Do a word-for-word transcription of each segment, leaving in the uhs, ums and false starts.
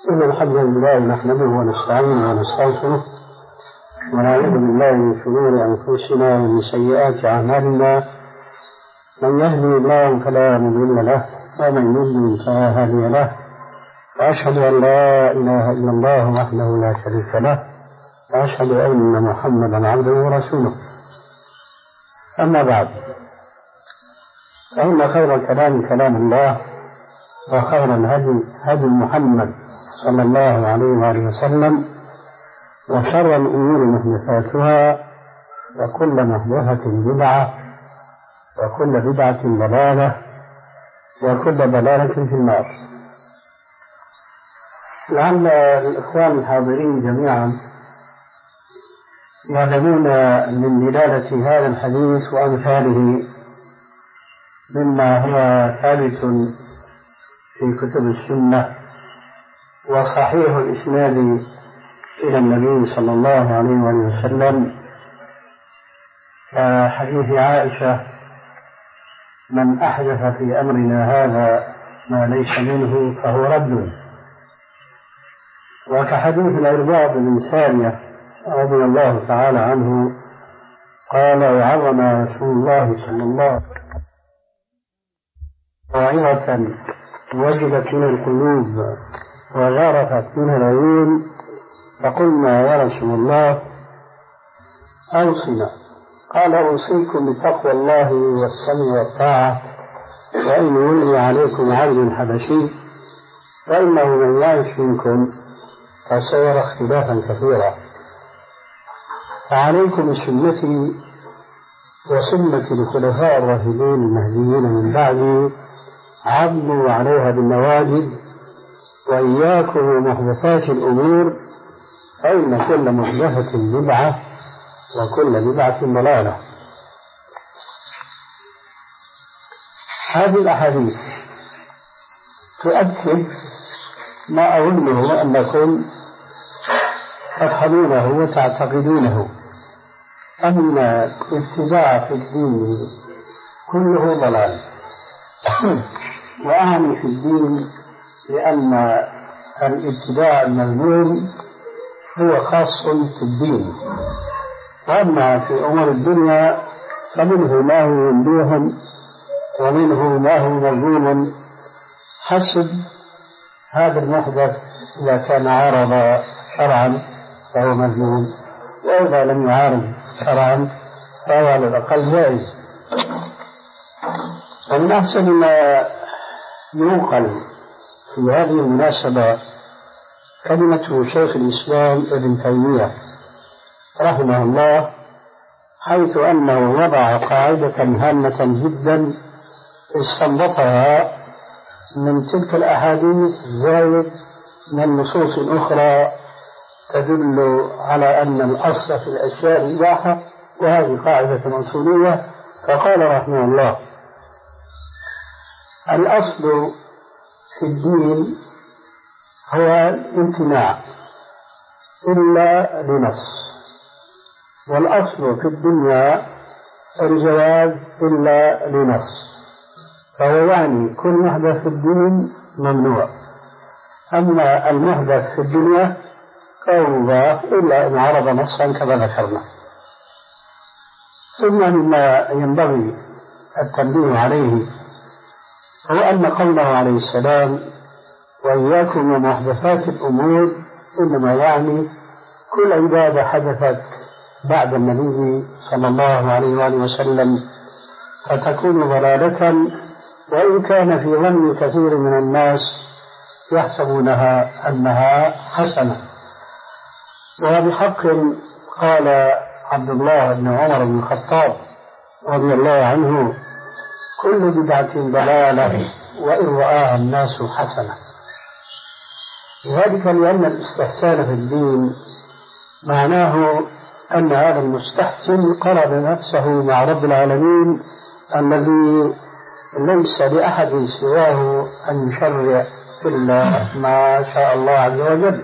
إن الحمد لله نحمده ونستعينه ونستغفره ونعوذ بالله من شرور أنفسنا ومن سيئات أعمالنا. من يهدي الله فلا مضل له ومن يضلل فلا هادي له، وأشهد أن لا إله إلا الله وحده لا شريك له، وأشهد أن محمدا عبده ورسوله. أما بعد، فإن خير الكلام كلام الله، وخير الهدي هدي محمد صلى الله عليه وآله وسلم، وشر الأمور محدثاتها، وكل محدثة بدعة، وكل بدعة ضلالة، وكل ضلالة في النار. لعل الإخوان الحاضرين جميعا يعلمون من دلالة هذا الحديث وأمثاله مما هو ثابت في كتب السنة وصحيح الإسناد إلى النبي صلى الله عليه وسلم، كحديث عائشة: من أحدث في أمرنا هذا ما ليس منه فهو رد. وكحديث العرباض بن سارية رضي الله تعالى عنه قال: وعظم رسول الله صلى الله عليه وسلم موعظة وجدت من القلوب وغرفت منها العيون، فقلنا: يا رسول الله أوصنا. قال: أوصيكم بتقوى الله والسمع والطاعة، وإن ولي عليكم عبد حبشي فإنه من يعش منكم فسيرى اختلافا كثيرا، فعليكم بسنتي وسنة الخلفاء الراشدين المهديين من بعدي، عضوا عليها بالنواجذ، وإياكم ومحدثات الأمور، فإن كل محدثة بدعة وكل بدعة ضلالة. هذه الأحاديث تؤكد ما أظنه أنكم تفهمونه وتعتقدونه، أن الابتداع في الدين كله ضلال. وأعني في الدين لأن الابتداع المذموم هو خاص في الدين، وأما في أمور الدنيا فمنه ما هو ممدوح ومنه ما هو مذموم حسب هذا المحدث. إذا كان عارض شرعا فهو مذموم، وإذا لم يعارض شرعا فهو على الأقل جائز. ومن أحسن ما ينقل في هذه المناسبة كلمة شيخ الإسلام ابن تيمية رحمه الله، حيث أنه وضع قاعدة هامة جدا استنبطها من تلك الأحاديث زائد من نصوص أخرى تدل على أن الأصل في الأشياء إباحة، وهذه قاعدة أصولية. فقال رحمه الله: الأصل في الدين هو الامتناع إلا لنص، والأصل في الدنيا الجواز إلا لنص. فهو يعني كل محدث في الدين ممنوع، أما المحدث في الدنيا فهو مباح إلا إن عرض نصا كما ذكرنا. ثم مما ينبغي التنبيه عليه هو أن قوله عليه السلام: وإياكم ومحدثات الأمور، إنما يعني كل عبادة حدثت بعد النبي صلى الله عليه وآله وسلم فتكون ضلالة، وإن كان في ظن كثير من الناس يحسبونها أنها حسنة. وبحق قال عبد الله بن عمر بن الخطاب رضي الله عنه: كل بدعة ضلالة وإن رآها الناس حسنة. ذلك لأن الاستحسان في الدين معناه أن هذا المستحسن قرب نفسه مع رب العالمين الذي ليس لأحد سواه أن يشرع إلا ما شاء الله عز وجل.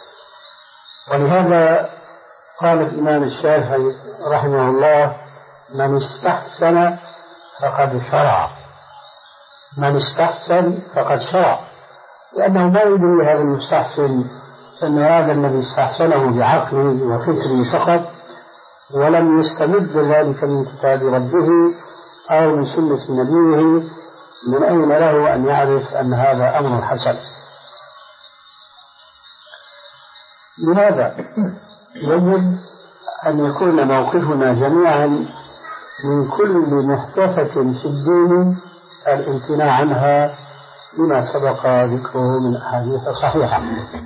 ولهذا قال الإمام الشافعي رحمه الله: من استحسن فقد شرع، من استحسن فقد شرع. لأنه ما يدري هذا المستحسن أن هذا الذي استحسنه بعقله وفكره فقط، ولم يستمد ذلك من كتاب ربه أو من سنة نبيه، من أين له أن يعرف أن هذا أمر حسن؟ لهذا يجب أن يكون موقفنا جميعا من كل محدثة في الدين الامتناع عنها لما سبق ذكره من أحاديث صحيحة.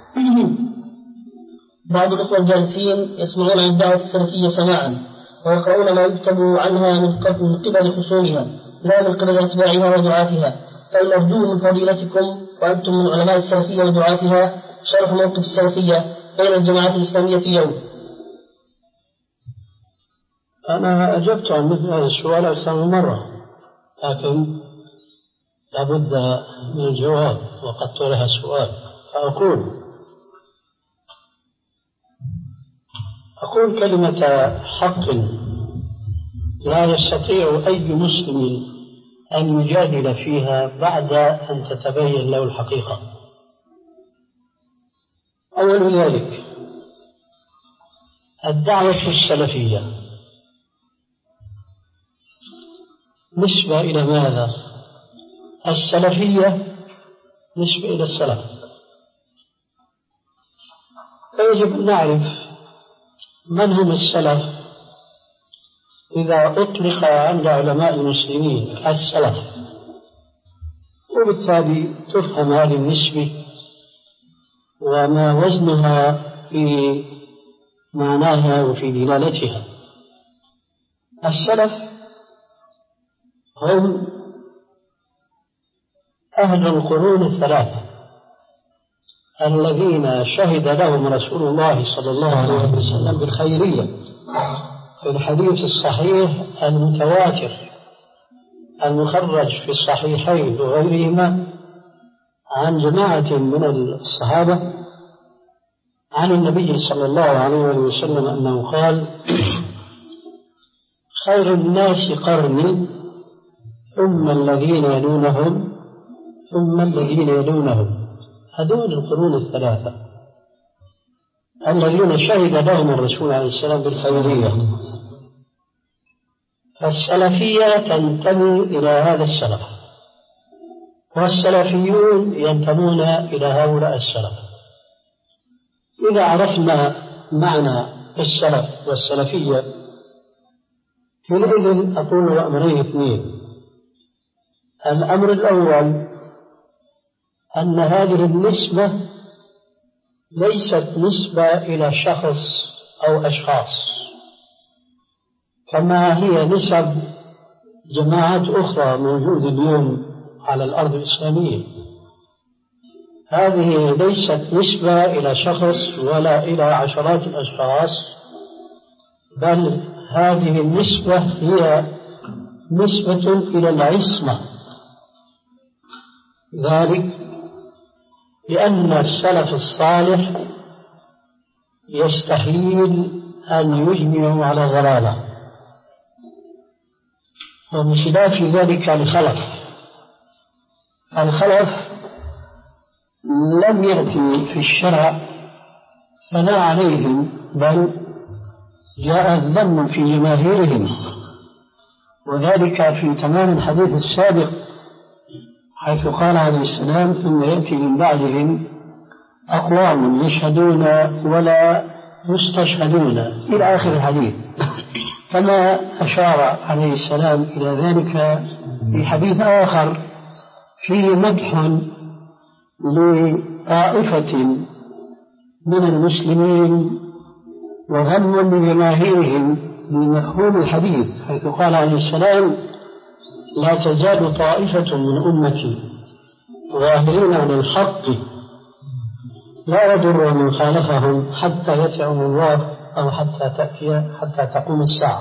بعض الأخوة الجالسين يسمعون عن الدعوة السلفية سماعا ويقرؤون ما يكتب عنها من قبل خصومها لا من قبل أتباعها ودعاتها، فالمرجو من فضيلتكم وأنتم من علماء السلفية ودعاتها شرح موقف السلفية بين الجماعات الإسلامية في يوم. أنا أجبت عن مثل هذا السؤال أكثر من مرة، لكن لابد من الجواب وقد طرح السؤال. فأقول أقول كلمة حق لا يستطيع أي مسلم أن يجادل فيها بعد أن تتبين له الحقيقة. أول ذلك الدعوة السلفية نسبة إلى ماذا؟ السلفية نسبة إلى السلف، فيجب أن نعرف من هم السلف إذا أطلق عند علماء المسلمين السلف، وبالتالي تفهم هذه النسبة وما وزنها في معناها وفي دلالتها. السلف هم أهل القرون الثلاثة الذين شهد لهم رسول الله صلى الله عليه وسلم بالخيرية في الحديث الصحيح المتواتر المخرج في الصحيحين وغيرهما عن جماعة من الصحابة عن النبي صلى الله عليه وسلم أنه قال: خير الناس قرني ثم الذين يلونهم ثم الذين يلونهم. هذول القرون الثلاثة الذين شهد لهم الرسول عليه السلام بالخيرية. فالسلفية تنتمي إلى هذا السلف، والسلفيون ينتمون إلى هؤلاء السلف. إذا عرفنا معنى السلف والسلفية حينئذ أقول أمرين اثنين. الأمر الأول أن هذه النسبة ليست نسبة إلى شخص أو أشخاص كما هي نسب جماعات أخرى موجودة اليوم على الأرض الإسلامية. هذه ليست نسبة إلى شخص ولا إلى عشرات الأشخاص، بل هذه النسبة هي نسبة إلى العصمة. ذلك لأن السلف الصالح يستحيل أن يجمعوا على ضلالة، وبخلاف ذلك الخلف. الخلف لم يأتي في الشرع ثناء عليهم، بل جاء الذم في جماهيرهم، وذلك في تمام الحديث السابق حيث قال عليه السلام: ثم يأتي من بعدهم أقوام يشهدون ولا يستشهدون إلى آخر الحديث، كما أشار عليه السلام إلى ذلك في حديث آخر فيه مدح لطائفة من المسلمين وذم لجماهيرهم بمفهوم الحديث، حيث قال عليه السلام: لا تزال طائفة من أمتي ظاهرين على الحق لا يضر من خالفهم حتى يتعهم الله أو حتى تأتي حتى تقوم الساعة.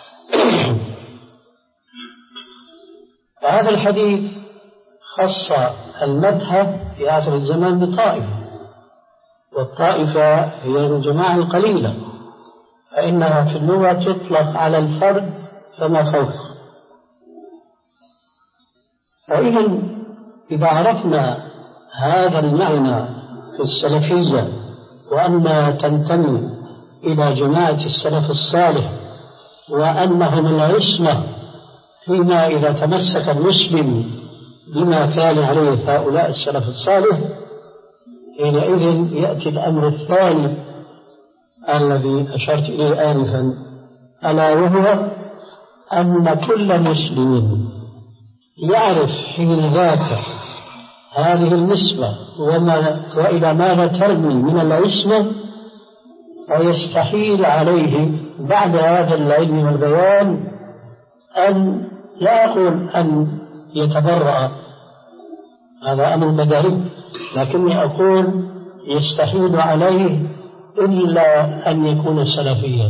هذا الحديث خص المدح في آخر الزمان بطائفة، والطائفة هي الجماعة القليلة، فإنها في اللغة تطلق على الفرد فما فوق. فإذا إذا عرفنا هذا المعنى في السلفية وأنها تنتمي إلى جماعة السلف الصالح وأنهم العصمة فيما إذا تمسك المسلم بما كان عليه هؤلاء السلف الصالح، حينئذ يأتي الأمر الثاني الذي أشرت إليه آنفا، ألا وهو أن كل مسلم يعرف حين ذاك هذه النسبة وما وإلى ماذا ترمي من العصمة، ويستحيل عليه بعد هذا العلم والبيان أن لا أقول أن يتبرأ، هذا أمر بديهي، لكني أقول يستحيل عليه إلا أن يكون سلفيا،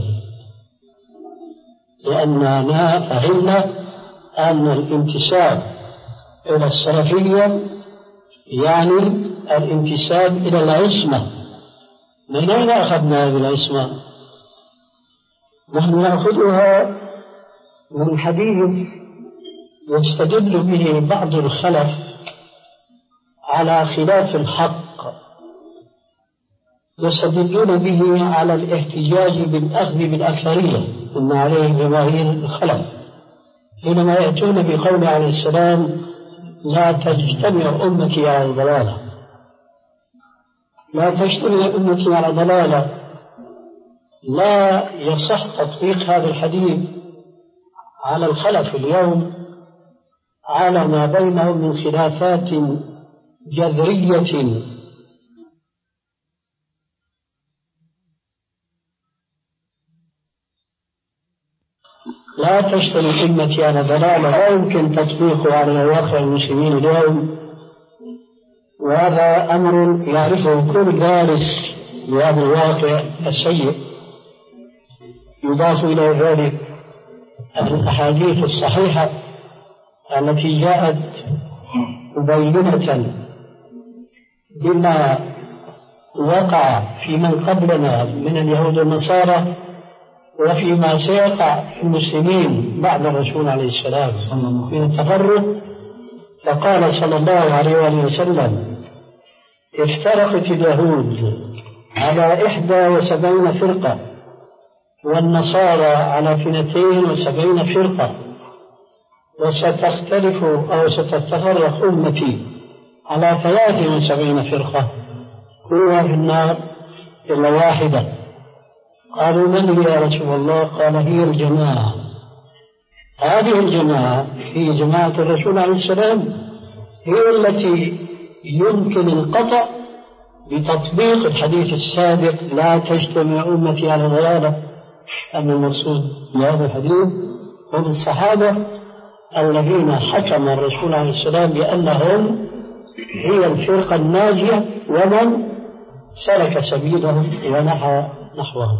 لأننا فهمنا أن الانتساب إلى السلفية يعني الانتساب إلى العصمة. من أين أخذنا هذه العصمة؟ نحن نأخذها من حديث يستدل به بعض الخلف على خلاف الحق، يستدلون به على الاحتجاج بالأخذ بالأكثرية مما عليه جماهير الخلف، حينما يأتون بقول عليه السلام لا تجتمع أمتي على الضلالة، لا تجتمع أمتي على ضلالة. لا يصح تطبيق هذا الحديث على الخلف اليوم على ما بينهم من خلافات جذرية لا تجتمع أمتي على ضلالة، لا يمكن تطبيقه على واقع المسلمين اليوم، وهذا أمر يعرفه كل دارس لهذا الواقع السيء. يضاف إلى ذلك الأحاديث الصحيحة التي جاءت مبينة بما وقع في من قبلنا من اليهود والنصارى وفيما سيقع في المسلمين بعد الرسول عليه السلام من التفرق. فقال صلى الله عليه وآله وسلم افترقت اليهود على إحدى وسبعين فرقة والنصارى على اثنتين وسبعين فرقة، وستختلف أو ستتفرق أمتي على ثلاث وسبعين فرقة كلها في النار إلا واحدة. قالوا من هي يا رسول الله؟ قال هي الجماعة. هذه الجماعة هي جماعة الرسول عليه السلام، هي التي يمكن القطع بتطبيق الحديث السابق لا تجتمع أمتي على ضلالة، أن المقصود بهذا الحديث هم الصحابة الذين حكم الرسول عليه السلام بأنهم هي الفرقة الناجية ومن سلك سبيلهم ونحى نحوهم.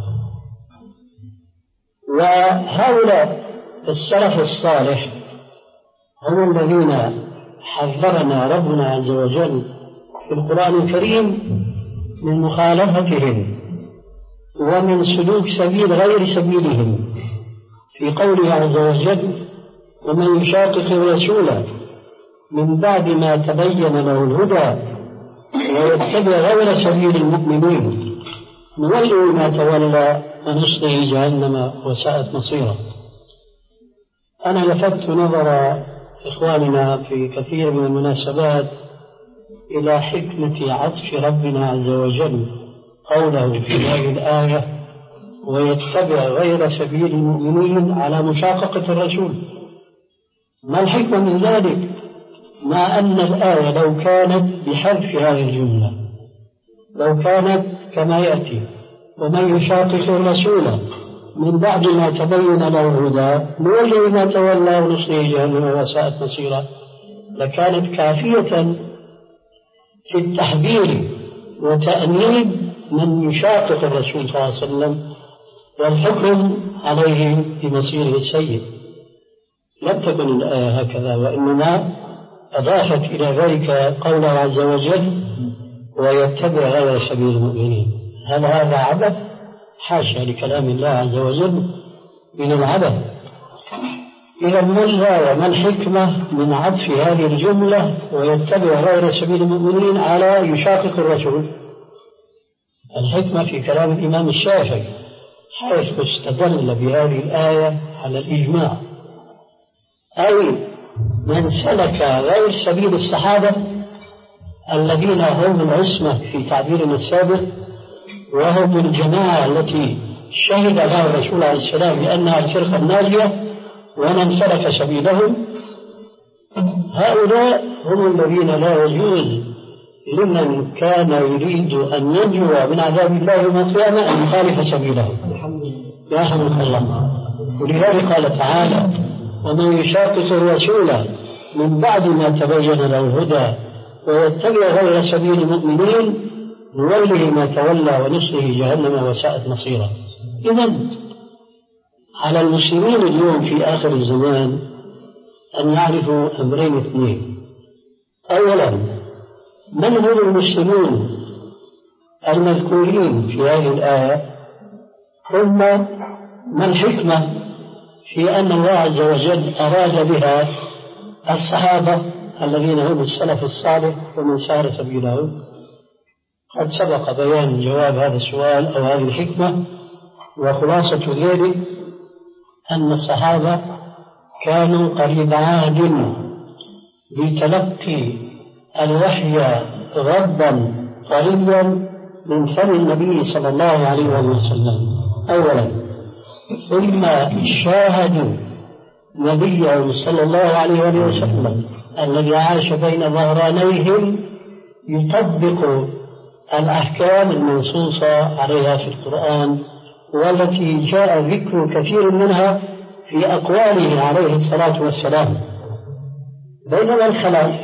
وهؤلاء السلف الصالح هم الذين حذرنا ربنا عز وجل في القرآن الكريم من مخالفتهم ومن سلوك سبيل غير سبيلهم، في قوله عز وجل ومن يشاقق الرسول من بعد ما تبين له الهدى ويتبع غير سبيل المؤمنين نوله ما تولى ونصله جهنم وساءت مصيرا. أنا لفت نظر إخواننا في كثير من المناسبات إلى حكمة عطف ربنا عز وجل قوله في هذه الآية ويتبع غير سبيل المؤمنين على مشاققة الرسول. ما الحكمة من ذلك؟ مع أن الآية لو كانت بحذف هذه الجملة، لو كانت كما يأتي ومن يشاقق الرسول من بعد ما تبين له الهدى نوله ما تولى ونصله جهنم وساءت مصيرا، لكانت كافية في التحذير وتأنيب من يشاقق الرسول صلى الله عليه وسلم والحكم عليه بمصيره السيء. لم تكن الآية هكذا، وإنما أضافت إلى ذلك قوله عز وجل ويتبع غير سبيل المؤمنين. هل هذا عبث؟ حاشا لكلام الله عز وجل من العبث. إذا ما الغاية ما الحكمة من عطف هذه الجملة ويتبع غير سبيل المؤمنين على يشاقق الرسول؟ الحكمة في كلام الإمام الشافعي حيث استدل بهذه الآية على الإجماع، أي من سلك غير سبيل الصحابة الذين هم العصمة في تعبيرنا السابق، وهم الجماعة التي شهد لها الرسول عليه السلام بأنها الفرقة الناجية ومن سلك سبيلهم، هؤلاء هم الذين لا يجوز لمن كان يريد أن ينجو من عذاب الله يوم القيامة أن يخالف سبيله. يرحمك الله. ولذلك قال تعالى: ومن يشاقق الرسول من بعد ما تبين له الهدى ويتبع غير سبيل المؤمنين نوله ما تولى ونصله جهنم وساءت مصيرا. إذن على المسلمين اليوم في آخر الزمان أن يعرفوا أمرين اثنين: أولا، من هم المسلمون المذكورين في هذه الآية؟ ثم ما الحكمة في أن الله عز وجل أراد بها الصحابة الذين هم السلف الصالح ومن سار سبيلهم؟ قد سبق بيان جواب هذا السؤال أو هذه الحكمة، وخلاصة ذلك أن الصحابة كانوا قريب عهد بتلقي الوحي غضا طريا من فم النبي صلى الله عليه وسلم أولا، ثم شاهدوا نبيه صلى الله عليه وسلم الذي عاش بين ظهرانيهم يطبق الأحكام المنصوصة عليها في القرآن والتي جاء ذكر كثير منها في أقواله عليه الصلاة والسلام. بينما الخلاف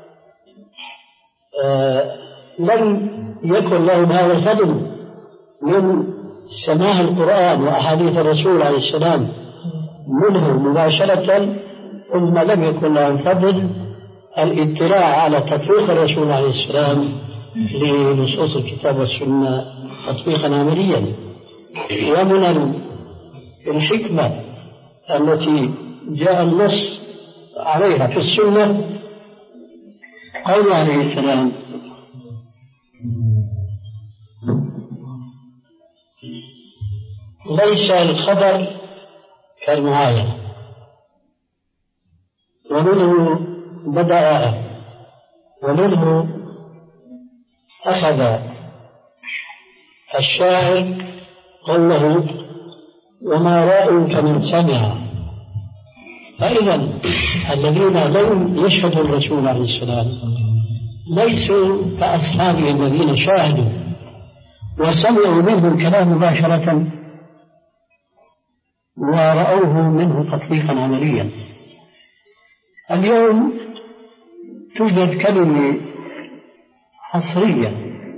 آه لم يكن لهم هذا الفضل من سماع القرآن وأحاديث الرسول عليه السلام منه مباشرة، ثم لم يكن لهم فضل الاطلاع على تطبيق الرسول عليه السلام لنصوص الكتاب والسنة تطبيقا عمليا. ومن الحكمة التي جاء النص عليها في السنة قول عليه السلام: ليس الخبر كالمعاينة. ومنه بدأ ومنه أخذ الشاعر قوله: وما رأيك من سمع. فإذا الذين لم يشهدوا الرسول عليه السلام ليسوا كأصحابه الذين شاهدوا وسمعوا منه الكلام مباشرة ورأوه منه تطبيقا عمليا. اليوم توجد كلمة حصرية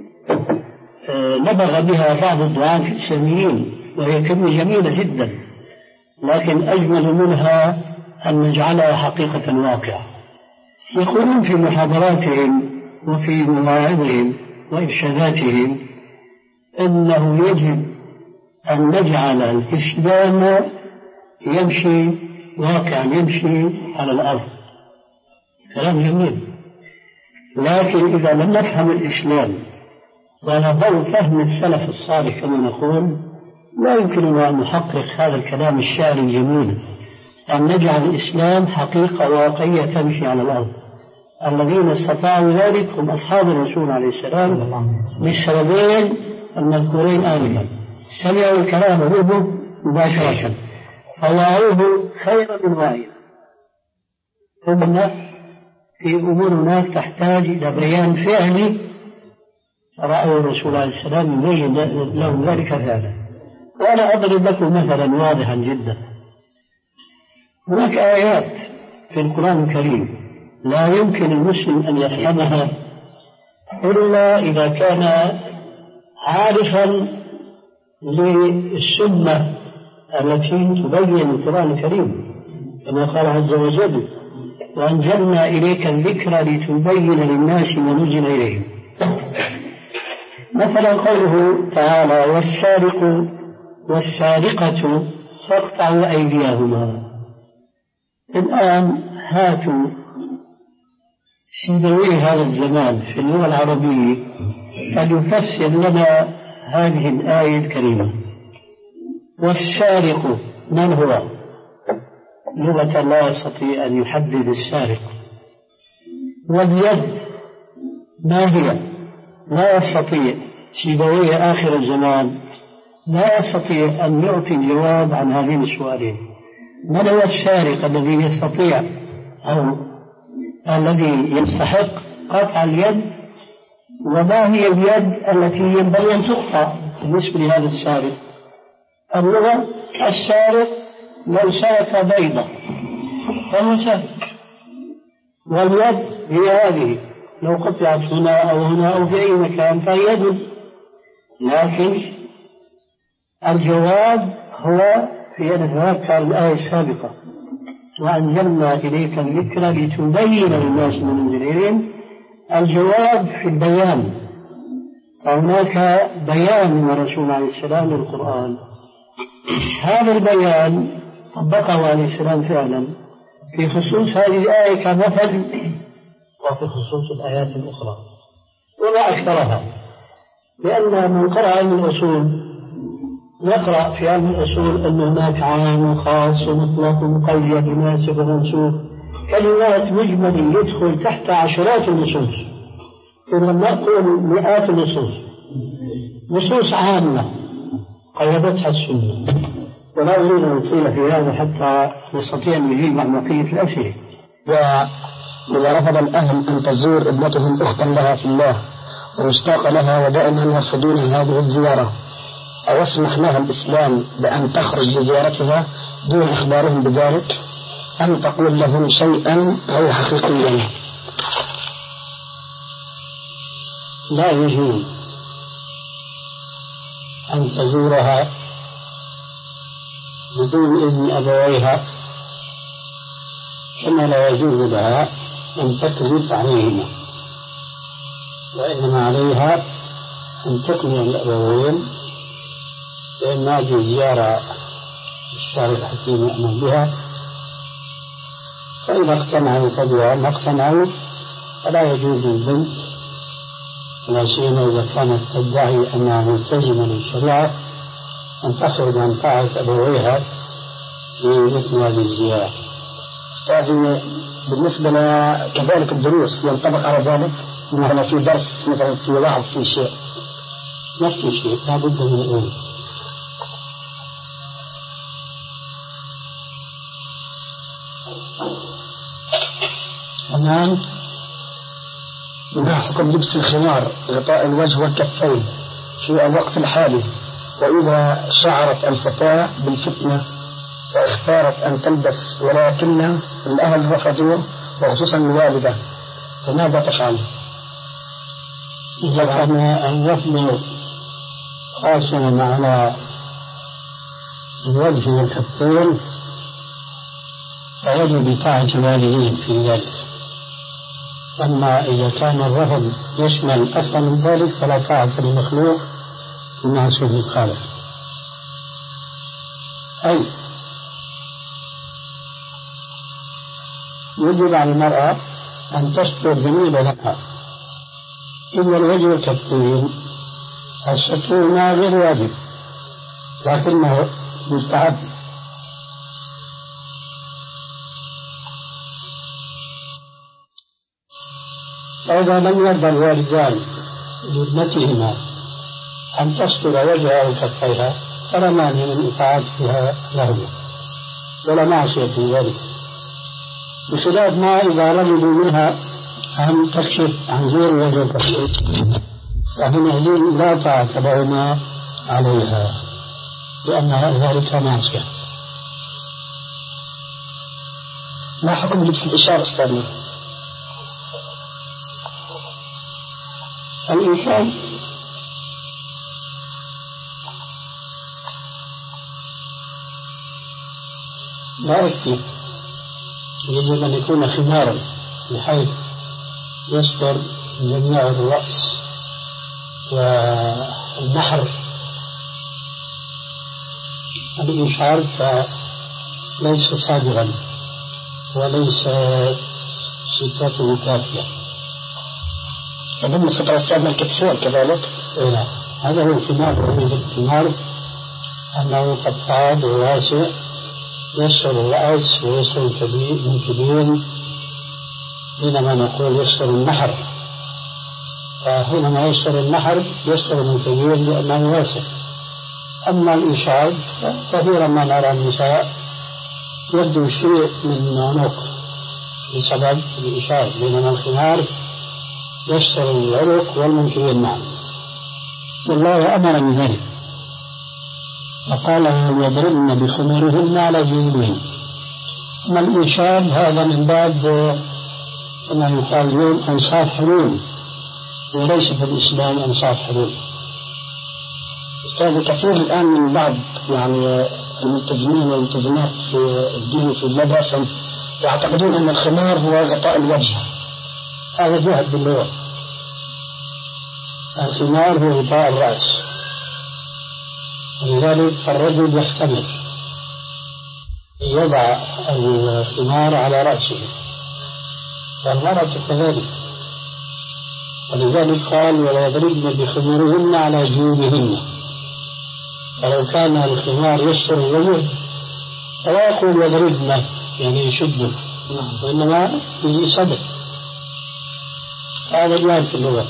نبغ بها بعض الدعاة الإسلاميين وهي كلمة جميلة جدا، لكن أجمل منها أن نجعلها حقيقة واقعة. يقولون في محاضراتهم وفي مواعظهم وإرشاداتهم إنه يجب أن نجعل الإسلام يمشي واقعا، يمشي على الأرض. كلام جميل، لكن إذا لم نفهم الإسلام ونظل فهم السلف الصالح كما نقول لا يمكننا أن نحقق هذا الكلام الشعري الجميل، أن نجعل الإسلام حقيقة واقعية تمشي على الأرض. الذين استطاعوا ذلك هم أصحاب الرسول عليه السلام بالسببين المذكورين آنفا: سمعوا الكلام منه مباشرة فوعوه خيرا من وعيه. ثم في أمور هناك تحتاج إلى بيان فعلي رأوا الرسول عليه السلام يبين لهم ذلك فعلا. وأنا أضرب لكم مثلا واضحا جدا. هناك آيات في القرآن الكريم لا يمكن المسلم أن يفهمها إلا إذا كان عارفا للسنة التي تبين القرآن الكريم، كما قال عز وجل: وأنزلنا إليك الذكر لتبين للناس ما نزل إليهم. مثلا قوله تعالى: والسارق والسارقة فاقطعوا أيديهما. الآن هاتوا سيبوي هذا الزمان في اللغة العربية فليفسر لنا هذه الآية الكريمة. والسارق من هو؟ لغة لا يستطيع أن يحدد السارق. واليد ما هي؟ لا يستطيع سيبوي آخر الزمان لا يستطيع أن يعطي الجواب عن هذين السؤالين. من هو السارق الذي يستطيع أو الذي يستحق قطع اليد؟ وما هي اليد التي ينبغي أن تقطع بالنسبة لهذا السارق؟ اللغة السارق لو سرق بيضة فهو سارق، واليد هي هذه لو قطعت هنا أو هنا أو في أي مكان فهي يد. لكن الجواب هو في أن نتذكر الآية السابقة وأنزلنا إليك الذكر لتبين للناس ما نزل إليهم. الجواب في البيان، فهناك بيان من الرسول عليه السلام للقرآن. هذا البيان طبقه عليه السلام فعلا في خصوص هذه الآية كمثل وفي خصوص الآيات الأخرى وما أكثرها. لأن من قرأ علم الأصول يقرأ في علم الأصول أن هناك عام وخاص ومطلق ومقيد وناسخ ومنسوخ، كلمات مجمل يدخل تحت عشرات النصوص، إذا نقول مئات النصوص، نصوص عامة قيدتها السنة. ولا أريد أن أطيل في هذا حتى نستطيع أن نجيب عن بقية الأسئلة. وإذا رفض الأهل أن تزور ابنتهم أختا لها في الله ومشتاق لها ودائما يرفضون هذه الزيارة، أو يسمح لها الإسلام بأن تخرج لزيارتها دون إخبارهم بذلك، أم تقول لهم شيئا غير حقيقيا؟ لا يجوز أن تزورها بدون إذن أبويها، كما لا يجوز لها أن تكذب عليهما، وإنما عليها أن تقنع الأبوين بأن هذه الزيارة الشارع الحكيم يأمر بها، فإذا اقتنعوا فبها، ما اقتنعوا فلا يجوز للبنت، لا سيما إذا كانت تدعي أنها ملتزمة للشريعة، أن تخرج عن طاعة أبويها لمثل هذه الزيارة. أستاذي بالنسبة لكذلك الدروس ينطبق على ذلك؟ مثلا في درس مثلا في واحد في شيء نفس الشيء لا بد من الأول. الآن ما حكم لبس الخمار غطاء الوجه والكفين في الوقت الحالي، وإذا شعرت الفتاة بالفتنة واختارت أن تلبس ولكن الأهل رفضوه وخصوصا الوالدة، فماذا تفعل؟ إذا كان الرفض خاصا على الوجه والكفين فيجب طاعة الوالدين في ذلك. أما إذا كان الرفض يشمل أكثر من ذلك فلا طاعة للمخلوق في معصية الخالق. أي يجب على المرأة أن تستر جميع بدنها إلا الوجه والكفين. الستر ما غير واجب لكنه مستحب. فإذا لم يرضى الوالدان لابنتهما أن تستر وجهها وكفيها فلا مانع من إطاعتها لهما ولا معصية في ذلك، بخلاف ما إذا رغبوا منها أن تكشف عن غير وجه الكفين فحينئذ لا طاعة لهما عليها لأن ذلك معصية. ما حكم لبس الإشارة أستاذنا؟ الإنسان لا يكفي، يجب أن يكون خمارا بحيث يستر جميع الرأس والنحر. الإشعار فليس صادغا وليس سترته كافية. يضم ستر أستاذنا الكتفين كذلك؟ لا، هذا هو الخمار. الخمار أنه قطعان وواسع يستر الرأس ويستر الكبير، حينما نقول يستر النحر، فحينما يستر النحر يستر الكبير لأنه واسع. أما الإشعاب كثيرا ما نرى النساء يبدو شيء من عنق بسبب الإشعاب، بينما الخمار يستر العنق والمنكبين معا. والله أمر بذلك فقال يضربن بخمورهن على جيوبهن. أما الإشعاب هذا من باب كما يقال اليوم أنصاف حلول، وليس في الإسلام أنصاف حلول. أستاذ كثير الآن من بعض يعني الملتزمين والملتزمات في الدين في المدرسة يعتقدون أن الخمار هو غطاء الوجه. هذا جهد باللغة. الخمار هو غطاء الرأس، ولذلك الرجل يحتمل يضع الخمار على رأسه، والمرأة كذلك، ولذلك قال ويضربن بخمورهن على جيوبهن. ولو كان الخمار يستر الوجه فلا يقول يضربن يعني يشد، وإنما يجي صدق. هذا جهل في اللغة.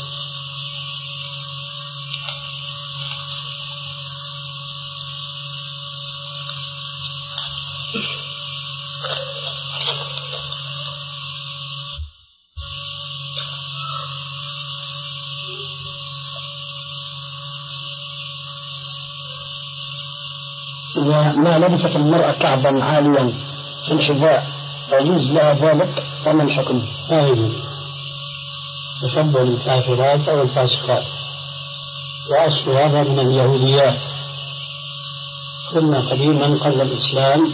إذا ما لبست المرأة كعبا عاليا في الحذاء يجوز لها ذلك وما الحكم؟ هذه تشبه بالكافرات أو الفاسقات، وأصل هذا من اليهوديات. كنا قديما قبل الإسلام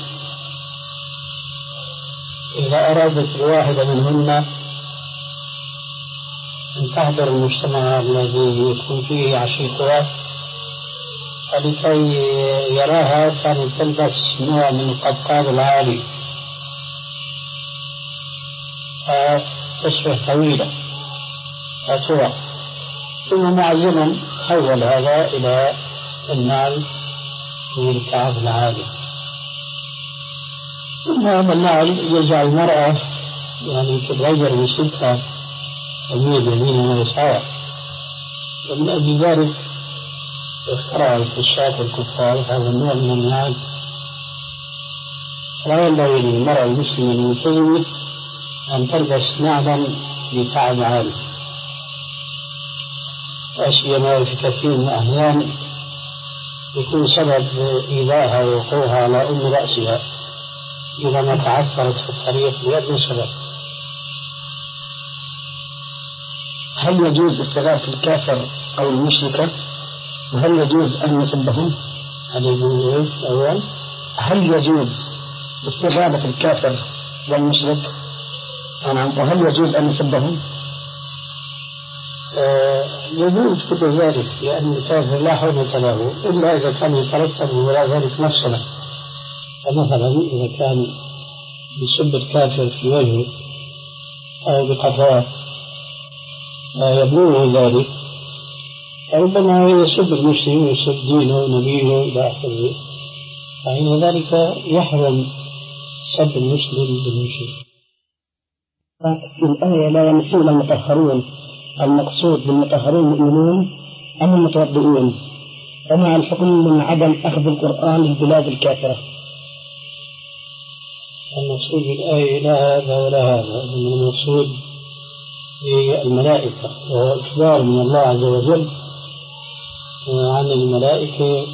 إذا أرادت الواحدة منهن أن تحضر المجتمع الذي يكون فيه عشيقها، فلكي يراها كانت تلبس نوع من القبقاب العالي تصبح طويلة فترى، ثم مع الزمن حول هذا إلى النعل في الكعب العالي. ثم هذا النعل يجعل المرأة يعني تتغير بسلكها تميل يمينا ويسارا، ومن أجل ذلك اخترع الفساق والكفار هذا النوع من النعل. لا ينبغي للمرأة المسلمة الملتزمة أن تلبس نعلا بكعب عالي، وأسيما في كثير من الأحيان يكون سبب إيذائها ووقوعها على أم رأسها إذا ما تعثرت في الطريق بأي سبب. هل يجوز استغاثة الكافر أو المشركة؟ وهل يجوز أن نسبهم؟ هل يجوز أول؟ هل يجوز استغاثة الكافر والمشرك؟ نعم. وهل يجوز أن نسبهم؟ آه يجوز كل ذلك، لأن الكافر لا حرمة له إلا إذا كان يترتب وراء ذلك مفسدة. فمثلا إذا كان يسب الكافر في وجهه أو بقفاه لا يبلغه ذلك، ربما يسب المسلم ويسب دينه ونبيه إلى آخره، فإن ذلك يحرم سب المسلم بالمشرك. في الآية لا يمسون المطهرون، المقصود بالمطهرون المؤمنون أم المتوضئون؟ ومع الحكم من عدم أخذ القرآن للبلاد الكافرة. المقصود بالآية لا هذا ولا هذا، المقصود هي الملائكة، وهو إخبار من الله عز وجل عن الملائكة،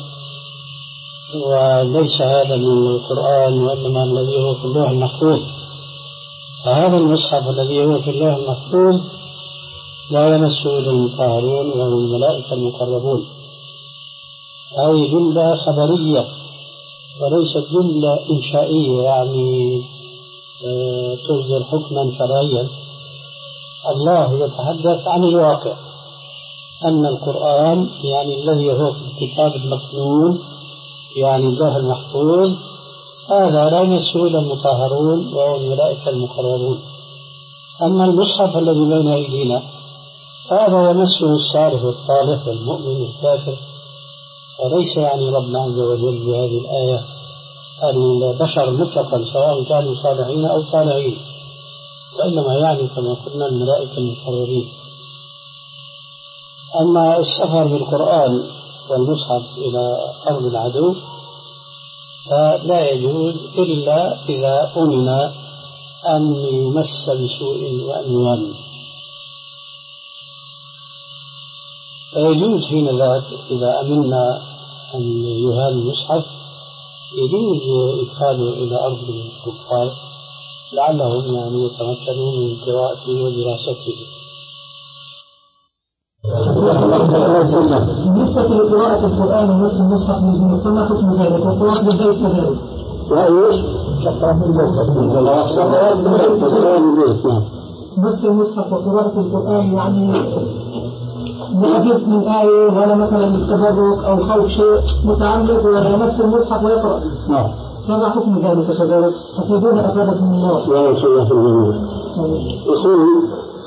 وليس هذا من القرآن وإنما الذي هو في اللوح المحفوظ. فهذا المصحف الذي هو في اللوح المحفوظ لا يمسه إلا المطهرون وهم الملائكة المقربون. هذه جملة خبرية وليست جملة إنشائية يعني تصدر حكما شرعيا. الله يتحدث عن الواقع، أن القرآن يعني الذي هو في الكتاب المكنون يعني اللوح المحفوظ هذا لا يمسه إلا المطهرون وهو الملائكة المقربون. أما المصحف الذي بين أيدينا هذا يمسه الصالح والطالح والمؤمن والكافر، وليس يعني ربنا عز وجل بهذه الآية البشر مطلقا سواء كانوا صالحين أو طالعين، وإنما يعني كما قلنا الملائكة المقربين. أما السفر بالقرآن والمصحف إلى أرض العدو فلا يجوز إلا إذا أمن أن يمس بسوء وأن يهان، فيجوز حين ذاك إذا أمنا أن يهان المصحف يجوز إدخاله إلى أرض الكفار لعلهم يعني يتمكنون من قراءته ودراسته. بالنسبة لقراءة القرآن ومس المصحف من فما حكم ذلك؟ وقراءة البيت كذلك؟ وإيش؟ مس المصحف وقراءة القرآن يعني يحدث من آية ولا مثلا التبرك أو خوف شيء متعمد ولا يمس المصحف ويقرأ. نعم. فما حكم ذلك كذلك؟ تفيدون أفادكم الله. لا يشوف في الجميع. يقول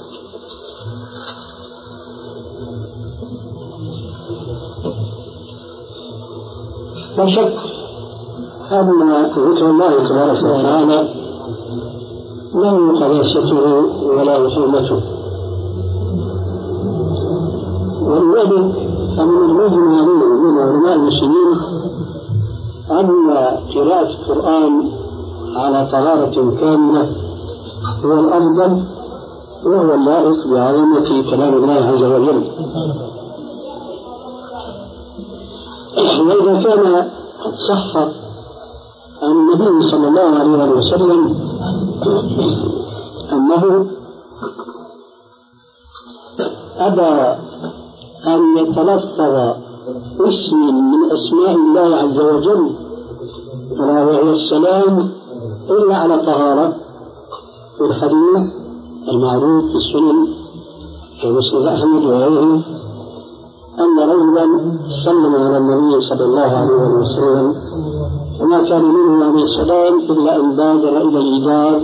لا شك أن ذكر الله تبارك وتعالى له قداسته ولا حرمته، ولذلك فمن المهم عليه من علماء المسلمين أن قراءة القرآن على طهارة كاملة هو الأفضل وهو اللائق بعظمة كلام الله عز وجل. وإذا كان قد صح عن النبي صلى الله عليه وسلم أنه أبى أن يتلفظ اسم من أسماء الله عز وجل ألا وهو السلام إلا على طهارة، في الحديث المعروف في السنن ومسند أحمد وغيره أن رجلا سلم على النبي صلى الله عليه وسلم وما كان منه عليه السلام إلا أن بادر إلى الإجابة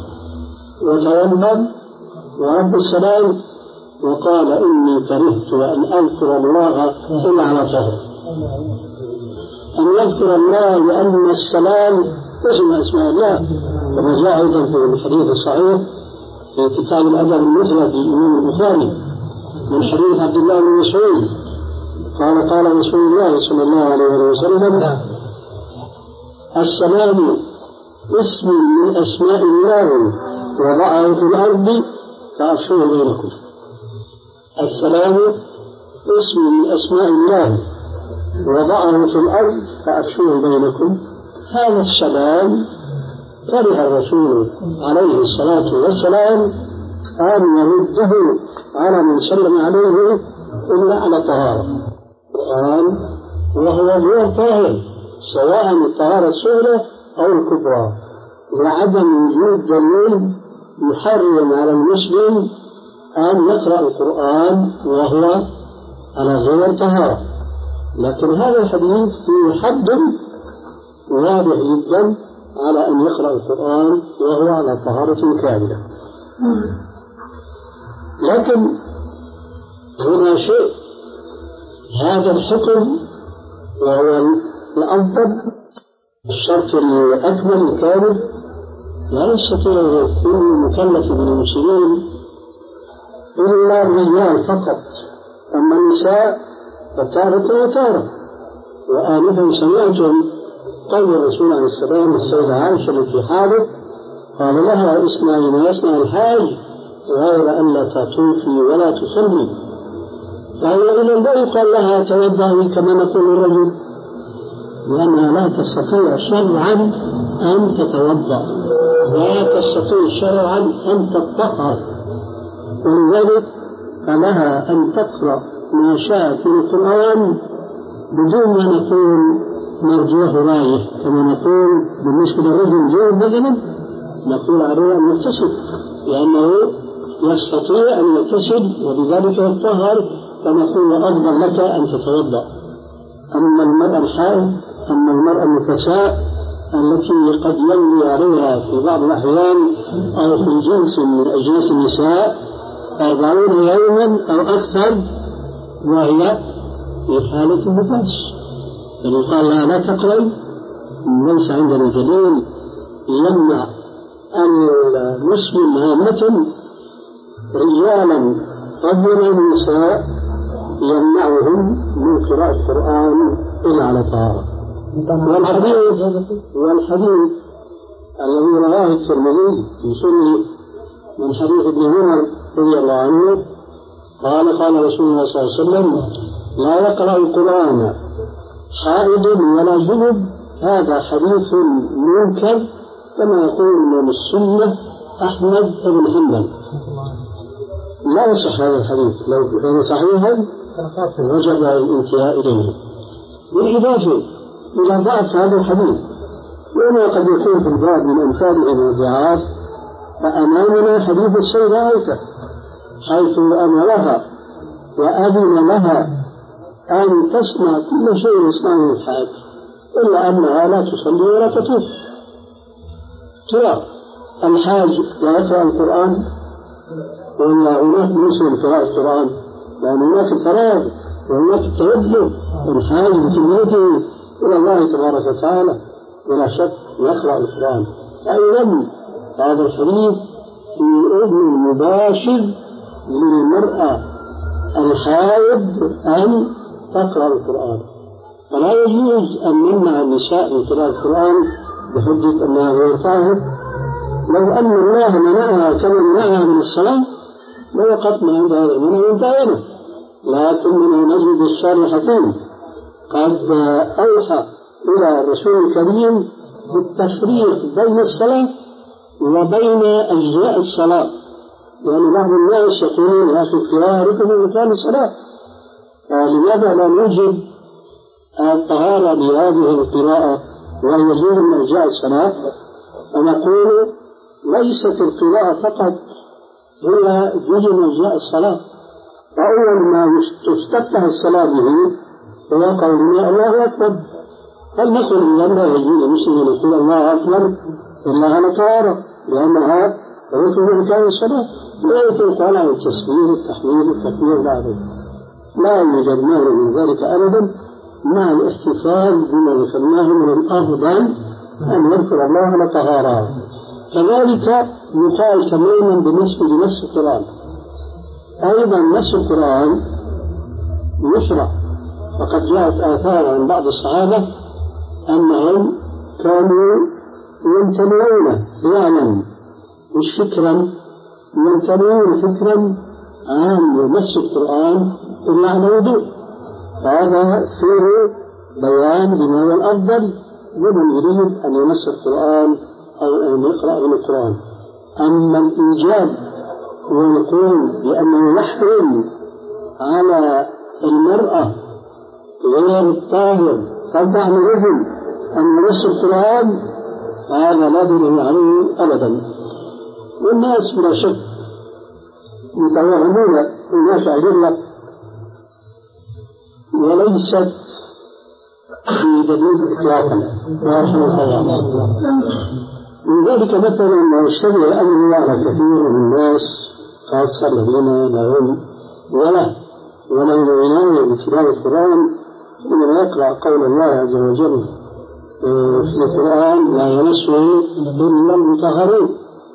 وتولد ورد السلام وقال إني كرهت أن أذكر الله إلا على طهر، أن يذكر الله لأن السلام اسم أسماء الله، كما جاء أيضا في الحديث الصحيح في كتاب الأدب المفرد للإمام البخاري من حديث عبد الله بن مسعود قال قال رسول الله صلى الله عليه وسلم السلام اسم من أسماء الله وضعه في الأرض فأفشوه بينكم. السلام اسم من أسماء الله وضعه في الأرض فأفشوه بينكم. هذا السلام كره الرسول عليه الصلاة والسلام أن يرده على من سلم عليه إلا على طهارة، وقال وهو غير طاهر سواء الطهارة الصغرى أو الكبرى، لعدم وجود دليل يحرم على المسلم أن يقرأ القرآن وهو على غير طهارة. لكن هذا الحديث فيه حد واضح جدا على أن يقرأ القرآن وهو على طهارة كاملة. لكن هنا شيء، هذا الحكم وهو الأفضل الشرط الأكمل الكامل لا يستطيع كل مكلف من المسلمين إلا الرجال فقط، أما النساء فتارة وتارة. وآنفا سمعتم قول الرسول عليه السلام السيدة عائشة التي حاضت قال لها اسمعي ما يسمع الحاج غير أن لا تطوفي ولا تصلي، فهي إلى لا يقال لها توضئي كما نقول الرجل، لأنها لا تستطيع شرعا أن تتوضأ، لا تستطيع شرعا أن تطهر، ولذلك فلها أن تقرأ ما شاء في القرآن بدون ما نقول مرجوه رايه، كما نقول بالنسبة للرجل جيد مثلا نقول عليه أن يغتسل لأنه يستطيع أن يغتسل ولذلك يطهر، فنقول أفضل لك أن تتوضأ. أما المرأة الحائض، أما المرأة النفساء التي قد يمضي عليها في بعض الأحيان أو في جنس من أجناس النساء أربعين يوما أو أكثر وهي في حالة النفاس، فيقال لها لا تقرأ. ليس عندنا دليل يمنع المسلم هامة رجالا قبل النساء يمنعهم من قراءة القرآن إلا على طهارة. والحديث والحديث الذي رواه الترمذي في سنه من حديث ابن عمر رضي الله عنه قال قال رسول الله صلى الله عليه وسلم لا يقرأ القرآن حائض ولا جنب. هذا حديث منكر كما يقول من السنة أحمد بن حنبل. لا يصح هذا الحديث، لو كان صحيحا وجب الانتهاء إليه. بالإضافة إلى ضعف هذا الحديث وما قد يكون في الباب من أمثاله من الضعاف، فأمامنا حديث السيدة عائشة حيث أمرها وأذن لها أن تصنع كل شيء يصنعه الحاج إلا أنها لا تصلي ولا تطوف. ترى الحاج لا يقرأ القرآن ولا هناك مسلم قراءة القرآن، لأن هناك الفراغ وهناك التوجه الحاج بكلمته إلى الله تبارك وتعالى ولا شك يقرأ القرآن. أيضا هذا الحديث في إذن مباشر للمرأة الحائض أن تقرأ القرآن، فلا يجوز أن نمنع النساء من قراءة القرآن بحجة أنها غير طاهر. لو أن الله منعها كما منعها من الصلاة لوقفنا عند هذا المنع وانتهينا، لكننا نجد الصالحين قد أوحى إلى الرسول الكريم بالتفريق بين الصلاة وبين أجزاء الصلاة، لأن بعض الناس يقولون يا أخي القراءة ركن مكان الصلاة، لماذا لا نوجد الطهارة لهذه القراءة وهي جزء من أجزاء الصلاة؟ فنقول ليست القراءة فقط هي جزء من أجزاء الصلاة، فأول ما تفتتح الصلاة به هو قولنا الله أكبر. فلنقل إن لا يجوز لمسلم أن يقول الله أكبر إلا على طهارة، لأنها ركن مكان الصلاة، لا يطلق على التسبيح التحميد التكبير بعده، لا يوجد مانع من ذلك أبدا، مع الاحتفال بما ذكرناه من الأفضل أن يذكر الله على طهارة. كذلك يقال تماما بالنسبة لنص القرآن، أيضا نص القرآن يشرع، وقد جاءت آثار عن بعض الصحابة أنهم كانوا يمتنعون فعلا مش فكرا، يمتنعون فكرا عن نص القرآن إلا على وضوء. فهذا فيه بيان لما هو الأفضل لمن يريد أن ينص القرآن أو أن يقرأ من القرآن. أما الإيجاب ونقول بأنه يحرم على المرأة غير الطاهر تضع الرجل أن ينص القرآن، هذا لا دليل عليه أبدا. والناس بلا شك يتوهمون الناس أجلة وليست في دليل إطلاقا ورحمة الله. من ذلك مثلا ما يشتبه الأمر على كثير من الناس خاصة الذين لا هم ولا ولا يعنون بتلاوة القرآن، إنما يقرأ قول الله عز وجل في القرآن لا يمسه إلا المطهرون.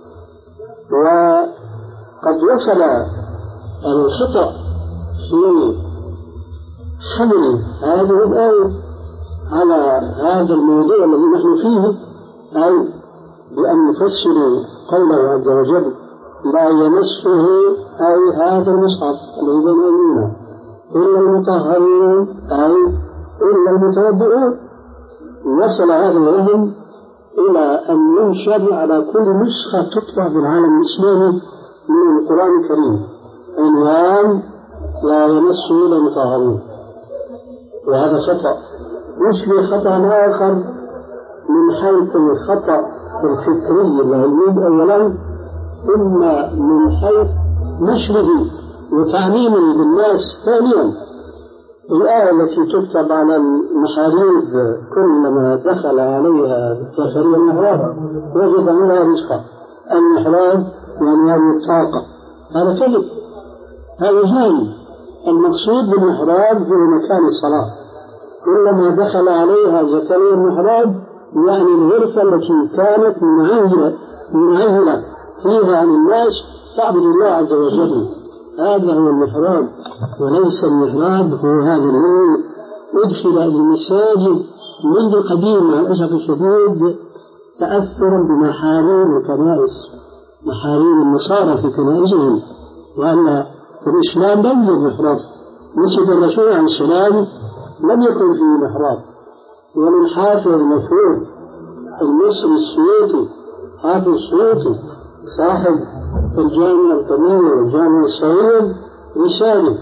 وقد وصل الخطأ في حمل هذه الآية على هذا الموضوع الذي نحن فيه، أي بأن نفسر قوله عز وجل لا يمسه أي هذا المصحف الذي بين أيدينا إلا المطهرون أي إلا المتوضئون. وصل هذا الوهم إلى أن ينشر على كل نسخة تطبع في العالم الإسلامي من القرآن الكريم عنوان لا يمسه إلا المطهرون، وهذا خطأ يشبه خطأ آخر من حيث الخطأ الفكري العلمي أولا، إما من حيث نشره وتعليمه بالناس ثانيا. الآية التي تكتب على المحاريب كلما دخل عليها داخل المحراب وجد منها رزقا. المحراب يعني هذه الطاقة، هذا كذب، هذا هاي. المقصود بالمحراب هو مكان الصلاة. كلما دخل عليها زكريا المحراب يعني الغرفة التي كانت منعزلة منعزلة فيها عن الناس تعبد الله عز وجل. هذا هو المحراب، وليس المحراب هو هذا الذي أدخل المساجد منذ قديم مع الأسف الشديد تأثرا بمحاريب الكنائس، محاريب النصارى في كنائسهم، وأن في الإسلام لم يوجد محراب. مسجد الرسول عليه السلام لم يكن فيه محراب. والحافظ المشهور المصري السيوطي، حافظ السيوطي صاحب الجامع الكبير والجامع الصغير رسالة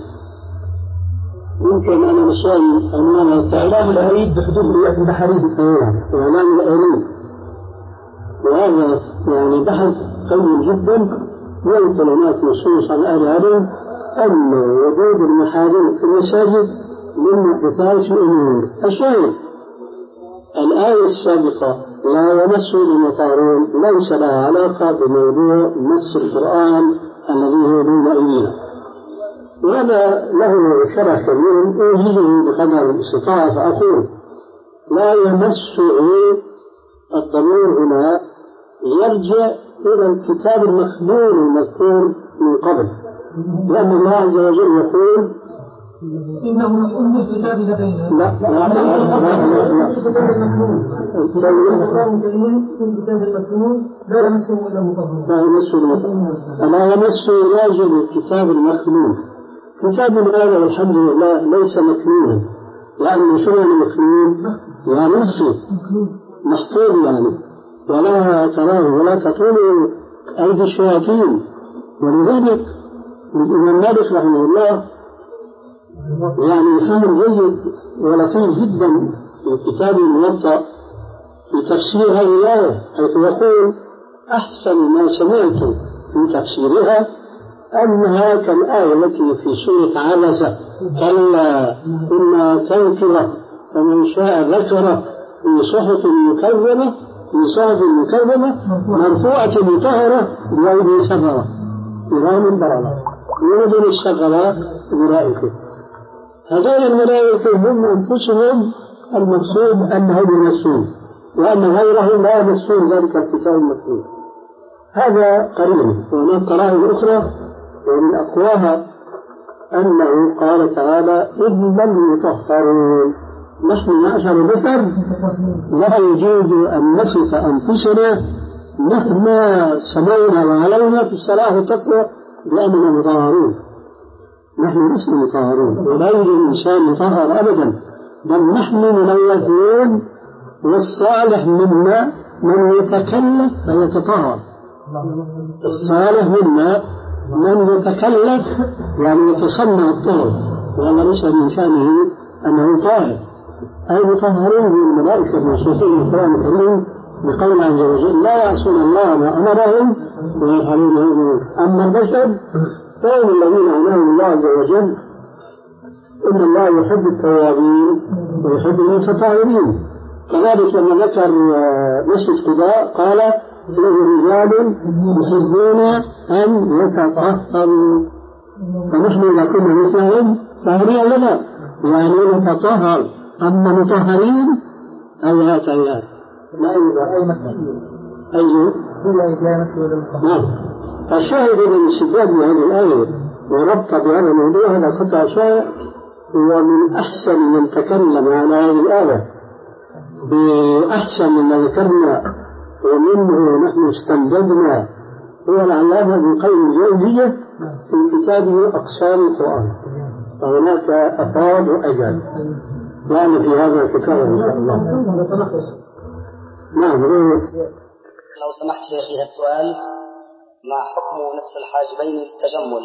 يمكن أنا رسالة أنها إعلام الأريد بحدود رؤية المحاريب، إعلام الأريد، وهذا يعني بحث قوي جدا ينقل هناك نصوص عن أهل العلم أن وجود المحاريب في المساجد من محدثات الأمور. الشاهد الآية السابقة لا يمس المطهرون ليس لها علاقة بموضوع مس القرآن الذي هو بين أيدينا، وهذا له شرح كبير أوجده بقدر الاستطاعة. فأقول لا يمسه الضمير هنا يرجع إلى الكتاب المخلول المذكور من قبل، لأن الله عز وجل يقول إنه مسؤول بالكتاب لدينا. لا لا لا لا يمسه إلا مطهرون. لا يمسه المطهرون، لا يمسه واجب الكتاب المخلول. كتاب هذا والحمد لله ليس مكنونا، لأنه شو يعني مكنون؟ يعني محفوظ محفوظ يعني ولا تراه ولا تطول أيدي الشياطين. ولذلك الإمام مالك رحمه الله يعني فهم جيد ولطيف جدا في كتاب الموطأ في تفسير هذه الآية، حيث يقول أحسن ما سمعت في تفسيرها أنها كالآية التي في سورة عبسة كلا إنها تذكرة فمن شاء ذكره في صحف مكرمة في صحف مكرمة مرفوعة مطهرة بأيدي سفرة كرام بررة يوجد السفرة الملائكة. هذول الملائكة هم أنفسهم المقصود أنهم يمسون، وأن غيرهم لا يمسون ذلك الكتاب المكتوب. هذا قريب. وهناك قرائن أخرى ومن أقواها أنه قال تعالى إلا المطهرون. نحن معشر البشر لا يجوز أن نصف أنفسنا مهما سمعنا وعلونا في الصلاة والتقوى بأننا مطهرون. نحن لسنا مطهرون ولا يوجد إنسان مطهر أبدا، بل نحن ملوثون، والصالح منا من يتكلف فيتطهر. الصالح منا من يتكلف يعني يتصنع الطهر، وهذا ليس من شأنه أنه طاهر. أي مطهرون من الملائكة الموصوفين بالقرآن الكريم بقول عز وجل لا يعصون الله ما أمرهم ويفعلون ما يؤمرون. أما البشر فهم الذين أمرهم الله عز وجل إن الله يحب التوابين ويحب المتطهرين. كذلك لما ذكر مسجد قباء قال له رجال يحبون أن يتطهروا، فنحن إذا كنا مثلهم فهنيئا لنا يعني نتطهر. أما مطهرين آيات آيات لا يوجد أي نعم. فالشاهد من استدلال هذه الآية وربط بهذا الموضوع هذا قطع شائع، هو من أحسن من تكلم على هذه الآية بأحسن مما ذكرنا ومنه نحن استنبذنا هو العلامة ابن قيم الجوزية في كتابه أقسام القرآن، فهناك أفاد وأجل يعني في هذا الكتاب إن شاء الله. نعم. لو سمحت شيخي هذا السؤال: ما حكم نتف الحاجبين للتجمل؟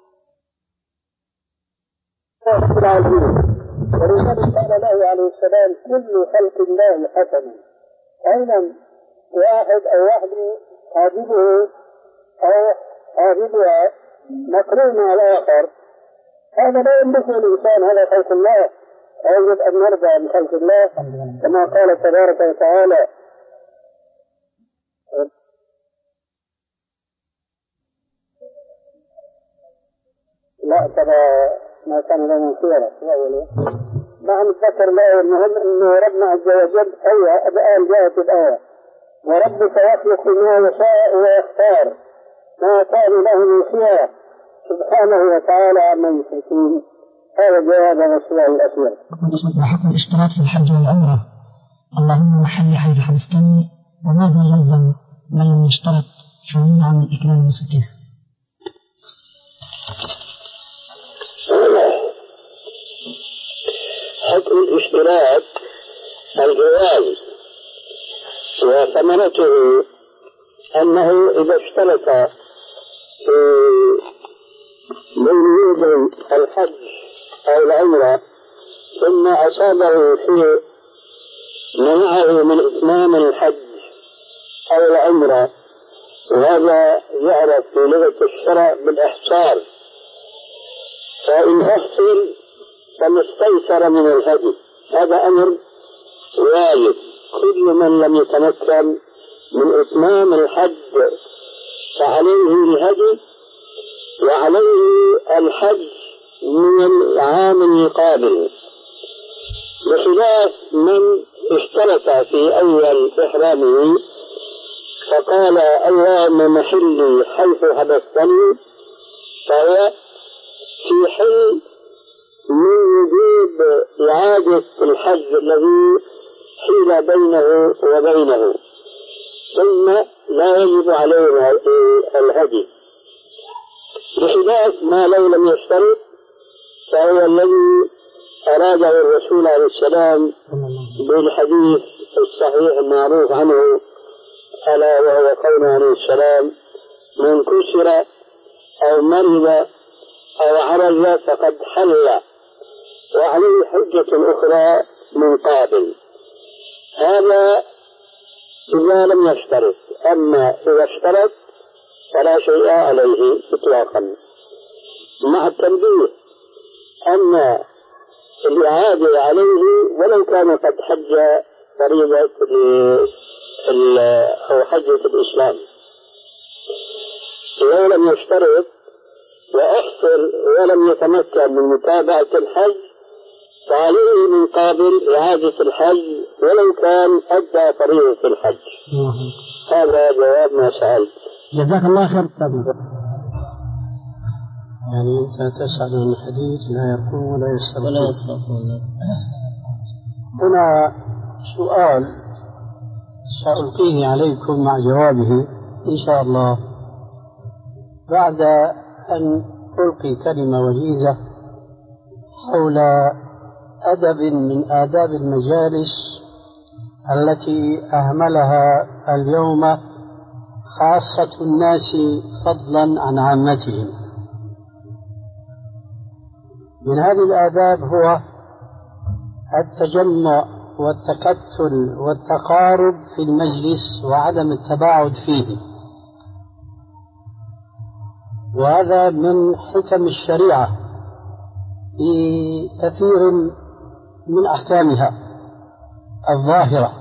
ولذلك قال له عليه السلام كل خلق الله حسن. أيضا واحد أو واحدة حاجبه أو حاجبها مقرون على آخر هذا لا يملكه الإنسان، هذا خلق الله، ويجب أن نرضى بخلق الله كما قال تبارك وتعالى: لا ترى ما كان له من خيرة. نعم ذكر الله. المهم أنه ربنا عز وجل أيها الآن جاءت الآية: وربك يخلق ما يشاء ويختار ما كان له من خيرة سبحانه وتعالى عما يشركون. هذا جواب الرسول الأخير. وحكم الاشتراط في الحج والعمرة، اللهم محل حيث حدثتني، وماذا يلزم من لم يشترط فمنع من إكرام نسكه؟ حكم الاشتراط الجواز، وثمرته أنه إذا اشترط في وجود الحج أو العمرة ثم أصابه شيء منعه من إتمام الحج أو العمرة، وهذا يعرف في لغة الشرع بالإحصار، فإن أحصل فما استيسر من الهدي. هذا أمر واجب، كل من لم يتمكن من إتمام الحج فعليه الهدي، وعليه الحج من العام القابل، بخلاف من اشترط في أول إحرامه فقال اللهم محلي حيث حدثتني، فهو في حل من وجود إعادة الحج الذي حيل بينه وبينه، ثم لا يجب عليه الهدي، بخلاف ما لو لم يشترط فهو الذي أراده الرسول عليه السلام بالحديث الصحيح المعروف عنه، ألا وهو قوله عليه السلام: من كسر أو مرض أو عرج فقد حل وعليه حجة أخرى من قابل. هذا إذا لم يشترط، أما إذا اشترط فلا شيء عليه إطلاقا، مع التنبيه أن الإعادة عليه ولو كان قد حج فريضة أو حجة الإسلام. لو لم يشترط وأحصل ولم يتمكن من متابعة الحج فعليه من قابل إعادة الحج ولو كان أدى فريضة الحج. هذا جواب ما سألت. جزاك الله خير. يعني أنت تسأل عن الحديث لا يقوم ولا يستقيم. هنا سؤال سألقيه عليكم مع جوابه إن شاء الله بعد أن ألقي كلمة وجيزة حول أدب من آداب المجالس التي أهملها اليوم خاصة الناس فضلا عن عامتهم. من هذه الآداب هو التجمع والتكتل والتقارب في المجلس وعدم التباعد فيه، وهذا من حكم الشريعة في كثير من أحكامها الظاهرة،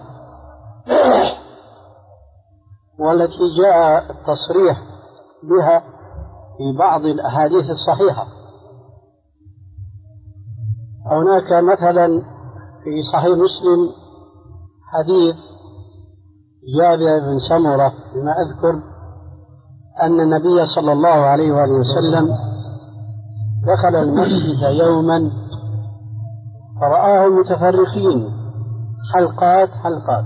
والتي جاء التصريح بها في بعض الأحاديث الصحيحة. هناك مثلا في صحيح مسلم حديث جابر بن سمرة بما أذكر أن النبي صلى الله عليه وآله وسلم دخل المسجد يوما فرآهم متفرقين حلقات حلقات،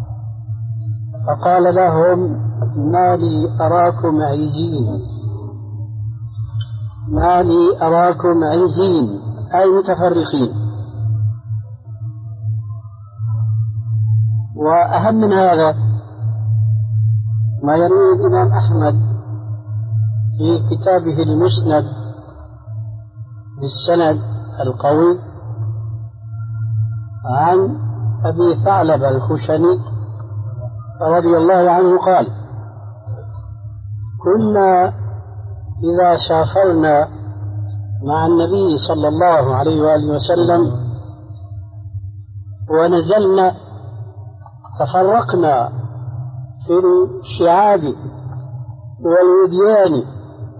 فقال لهم: ما لي أراكم عيجين، ما لي أراكم عيجين، أي متفرقين. وأهم من هذا ما يروي الإمام أحمد في كتابه المسند بالسند القوي عن أبي ثعلب الخشني رضي الله عنه قال: كنا إذا سافرنا مع النبي صلى الله عليه وآله وسلم ونزلنا تفرقنا في الشعاب والوديان،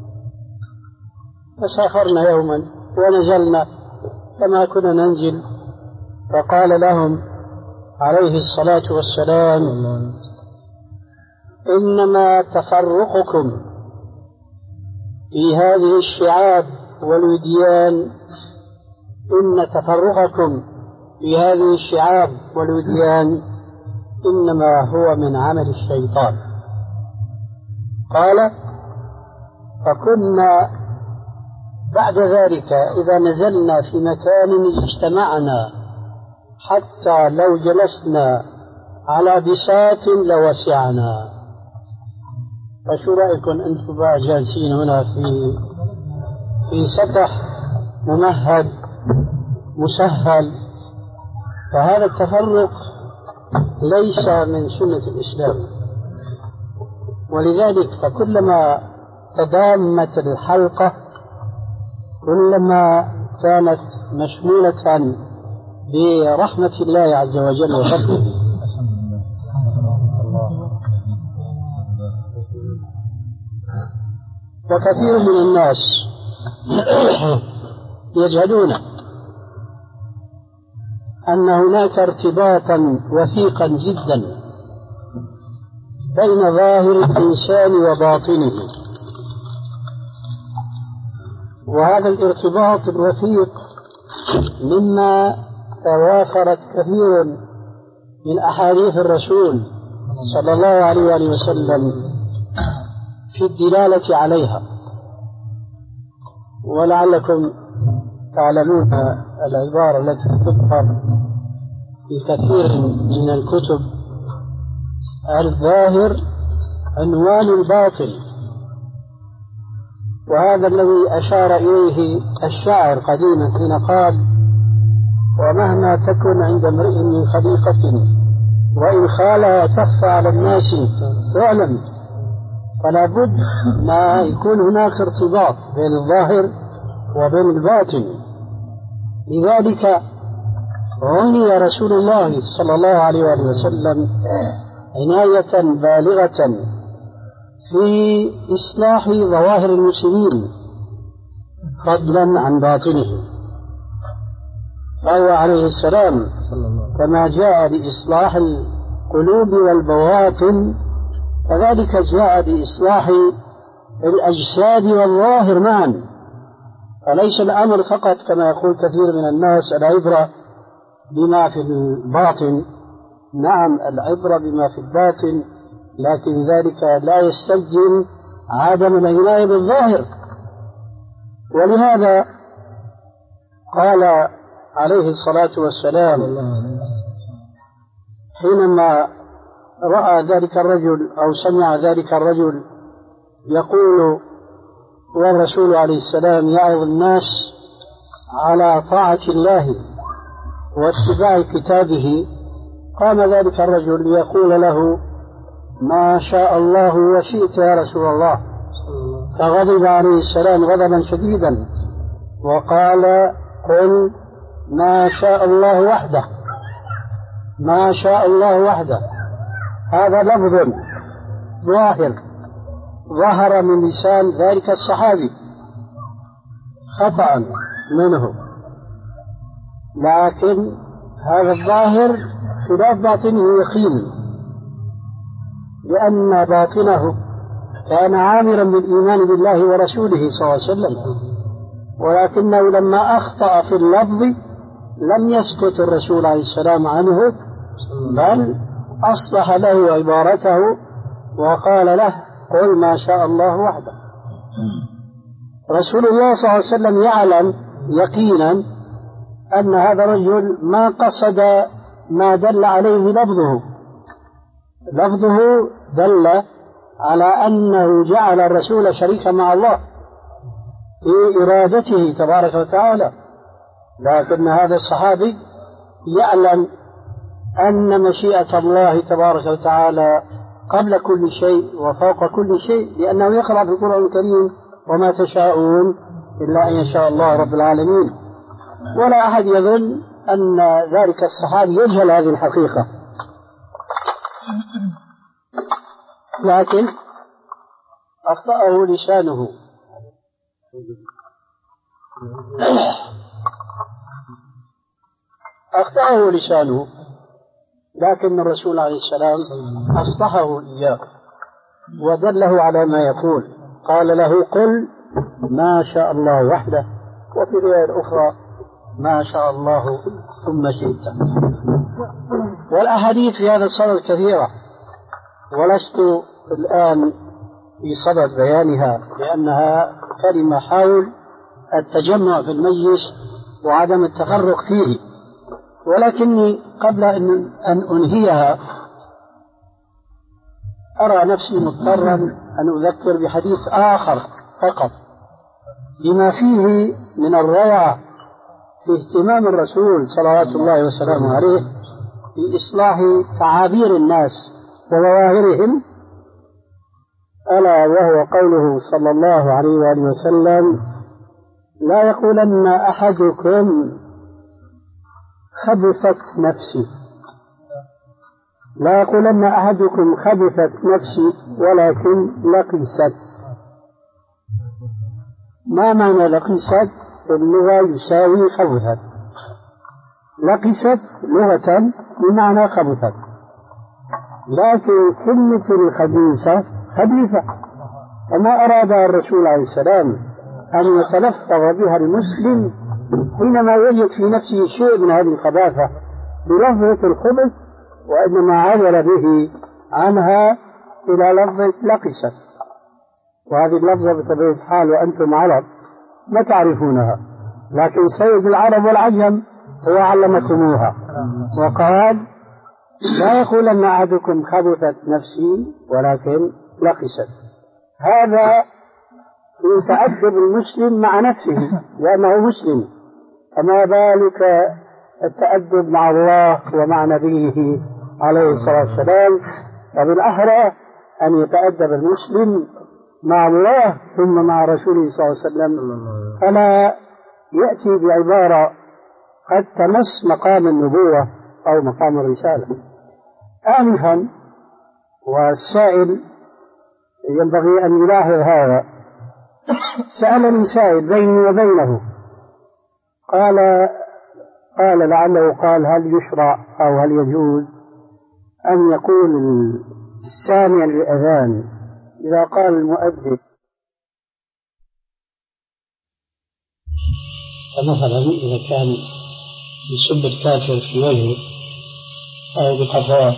فسافرنا يوما ونزلنا كما كنا ننزل، فقال لهم عليه الصلاة والسلام: إنما تفرقكم في هذه الشعاب والوديان إن تفرقكم في هذه الشعاب والوديان إنما هو من عمل الشيطان. قال: فكنا بعد ذلك إذا نزلنا في مكان اجتمعنا حتى لو جلسنا على بساط لوسعنا. فشو رأيكم أنتم بقى جالسين هنا في في سطح ممهد مسهل؟ فهذا التفرق ليس من سنة الإسلام، ولذلك فكلما تدامت الحلقة كلما كانت مشمولة برحمة الله عز وجل وفضله. وكثير من الناس يجهلون أن هناك ارتباطا وثيقا جدا بين ظاهر الإنسان وباطنه، وهذا الارتباط الوثيق مما توافرت كثير من أحاديث الرسول صلى الله عليه وسلم في الدلالة عليها. ولعلكم تعلمون العبارة التي تذكر في كثير من الكتب: الظاهر عنوان الباطن. وهذا الذي أشار إليه الشاعر قديما حين قال: ومهما تكن عند امرئ من خليقة وإن خالها تخفى على الناس تعلم. فلا بد ما يكون هناك ارتباط بين الظاهر وبين الباطن. لذلك عني رسول الله صلى الله عليه وسلم عناية بالغة في إصلاح ظواهر المسلمين فضلا عن باطنهم. فهو عليه السلام كما جاء بإصلاح القلوب والبواطن كذلك جاء بإصلاح الأجساد والظاهر معا. فليس الأمر فقط كما يقول كثير من الناس العبرة بما في الباطن. نعم العبرة بما في الباطن، لكن ذلك لا يستلزم عدم العناية بالظاهر. ولهذا قال عليه الصلاة والسلام حينما رأى ذلك الرجل أو سمع ذلك الرجل يقول والرسول عليه السلام يعظ الناس على طاعة الله واتباع كتابه، قام ذلك الرجل ليقول له: ما شاء الله وشئت يا رسول الله. فغضب عليه السلام غضبا شديدا وقال: قل ما شاء الله وحده، ما شاء الله وحده. هذا لفظ ظاهر ظهر من لسان ذلك الصحابي خطأ منه، لكن هذا الظاهر خلاف باطنه يقين، لأن باطنه كان عامرا بالإيمان بالله ورسوله صلى الله عليه وسلم، ولكنه لما أخطأ في اللفظ لم يسكت الرسول عليه السلام عنه، بل أصلح له عبارته وقال له: قل ما شاء الله وحده. رسول الله صلى الله عليه وسلم يعلم يقينا أن هذا الرجل ما قصد ما دل عليه لفظه. لفظه دل على أنه جعل الرسول شريكا مع الله في إرادته تبارك وتعالى، لكن هذا الصحابي يعلم أن مشيئة الله تبارك وتعالى قبل كل شيء وفوق كل شيء، لأنه يقرأ في القرآن الكريم: وما تشاءون إلا أن يشاء الله رب العالمين، ولا أحد يظن أن ذلك الصحابي يجهل هذه الحقيقة، لكن أخطأه لسانه. أخطأه لسانه، لكن الرسول عليه السلام أصلحه إياه ودله على ما يقول. قال له: قل ما شاء الله وحده، وفي رواية أخرى: ما شاء الله ثم شئت. والأحاديث في هذا الصدد كثيرة، ولست الآن في صدد بيانها لأنها كلمة حول التجمع في المجلس وعدم التفرق فيه، ولكني قبل أن أنهيها أرى نفسي مضطرا أن أذكر بحديث آخر فقط بما فيه من الروعة في اهتمام الرسول صلوات الله وسلامه عليه بإصلاح تعابير الناس وظواهرهم، ألا وهو قوله صلى الله عليه وآله وسلم: لا يقولن أحدكم خبثت نفسي، لا يقولن أحدكم خبثت نفسي، ولكن لقست. ما معنى لقست؟ في اللغة يساوي خبثت. لقست لغة بمعنى خبثت، لكن كلمة الخبيثة خبيثة، وما أراد الرسول عليه السلام أن يتلفظ بها المسلم حينما يجد في نفسه شيء من هذه الخباثة بلفظة الخبث، وإنما عدل به عنها إلى لفظة لقست. وهذه اللفظة بطبيعة الحال وأنتم عرب ما تعرفونها، لكن سيد العرب والعجم هو علمكموها، وقال: لا يقولن أحدكم خبثت نفسي، ولكن لقست. هذا يتأدب المسلم مع نفسه لأنه مسلم، فما بالك التأدب مع الله ومع نبيه عليه الصلاة والسلام؟ وبالأحرى أن يتأدب المسلم مع الله ثم مع رسوله صلى الله عليه وسلم، فلا يأتي بعبارة قد تمس مقام النبوة أو مقام الرسالة. آنفا والسائل ينبغي أن يلاحظ هذا، سألني سائل بيني وبينه، قال قال لعله قال: هل يشرع أو هل يجوز أن يقول السامع للأذان إذا قال المؤذن فمثلا إذا كان يسب الكافر في وجهه أو بقفاه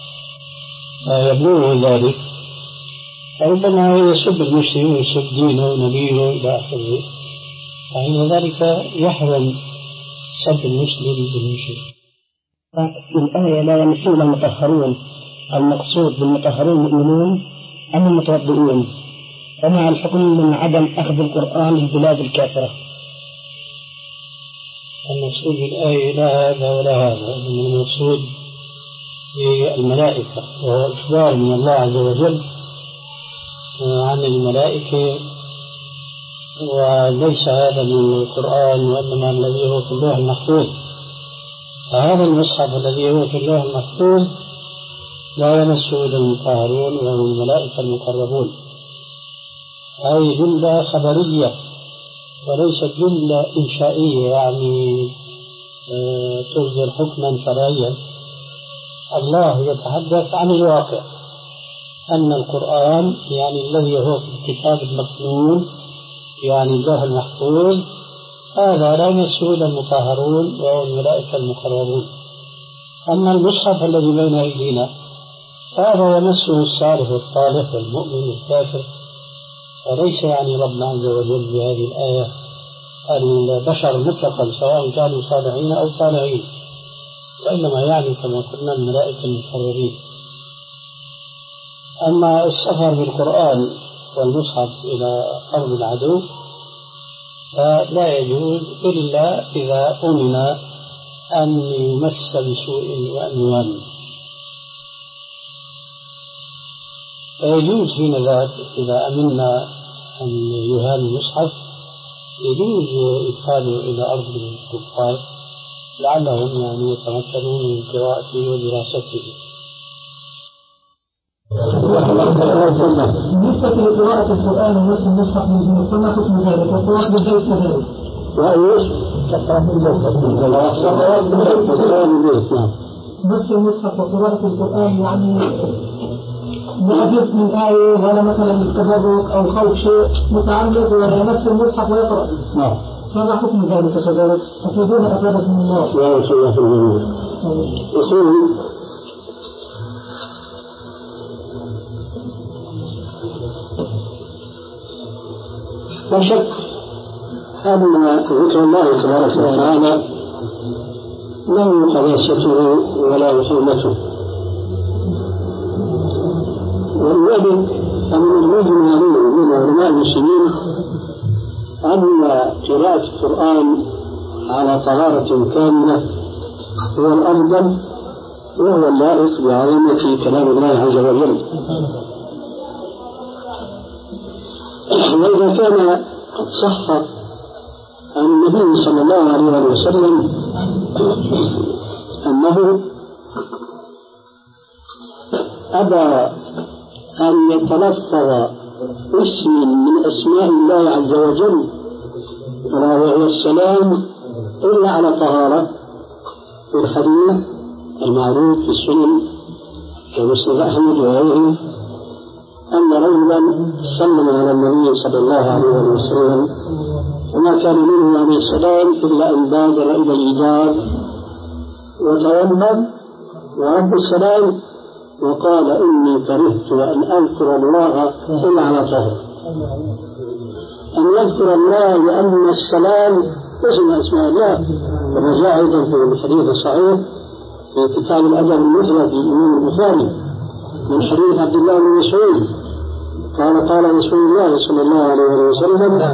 يبلغه ذلك، فربما يسب المسلم ويسب دينه ونبيه إلى آخره، فإن ذلك يحرم سب المسلم بالمشرك. الآية لا يمسون المطهرون، المقصود بالمطهرون المؤمنون أم المتوضئون؟ ومع الحكم من عدم أخذ القرآن للبلاد الكافرة. المقصود بالآية لا هذا ولا هذا، إنما المقصود بالملائكة، وهو إخبار من الله عز وجل عن الملائكة، وليس هذا من القرآن، وإنما الذي هو في اللوح المحفوظ. فهذا المصحف الذي هو في اللوح المحفوظ لا يمسه إلا المطهرون وهم الملائكة المقربون. هذه جملة خبرية وليست جملة إنشائية يعني تصدر حكما شرعيا. الله يتحدث عن الواقع، أن القرآن يعني الذي هو في الكتاب المكنون يعني اللوح المحفوظ هذا لا يمسه إلا المطهرون وهم الملائكة المقربون. أما المصحف الذي بين أيدينا هذا يمسه الصالح والطالح والمؤمن والكافر، وليس يعني ربنا عز وجل بهذه الآية البشر مطلقا سواء كانوا صالحين أو طالعين، وإنما يعني كما قلنا الملائكة المقربين. أما السفر بالقرآن والمصحف إلى أرض العدو فلا يجوز إلا إذا أمن أن يمس بسوء وأنوان، فيجوز حين ذاك إذا أمنا أن يهان المصحف يجوز إدخاله إلى أرض الكفار لعلهم يعني يتمكنون من قراءته ودراسته. بالنسبة لقراءة القرآن ونفس المصحف من فما حكم ذلك؟ القراءة بالبيت كذلك. وإيش؟ قراءة بالبيت. نعم. نفس المصحف وقراءة القرآن يعني يحدث من آية ولا مثلا التبرك أو خوف شيء متعلق ولا نفس المصحف ويقرأ. نعم. فما حكم ذلك كذلك؟ أفيدون أفادكم الله. يا رسول الله في الجميع. يقول لا شك أن ذكر الله تبارك وتعالى له قداسته ولا حرمته، ولذلك فمن المهم عليه من علماء المسلمين أن قراءة القرآن على طهارة كاملة هو الأفضل وهو اللائق بعظمة كلام الله عز وجل. وإذا كان قد صح عن النبي صلى الله عليه وسلم أنه أبى أن يتلفظ اسم من أسماء الله عز وجل ولا وهو السلام إلا على طهارة، في الحديث المعروف في السنن ومسند أحمد وغيره أن رجلا سلم على النبي صلى الله عليه وسلم وما كان منه عليه السلام إلا أن بادر إلى الإجابة وتيمم ورد السلام وقال إني كرهت أن أذكر الله إلا على طهر، أن يذكر الله لأن السلام اسم أسماء الله، كما جاء أيضا في الحديث الصحيح في كتاب الأدب المفرد للإمام البخاري من حديث عبد الله بن مسعود قال قال رسول الله صلى الله عليه وسلم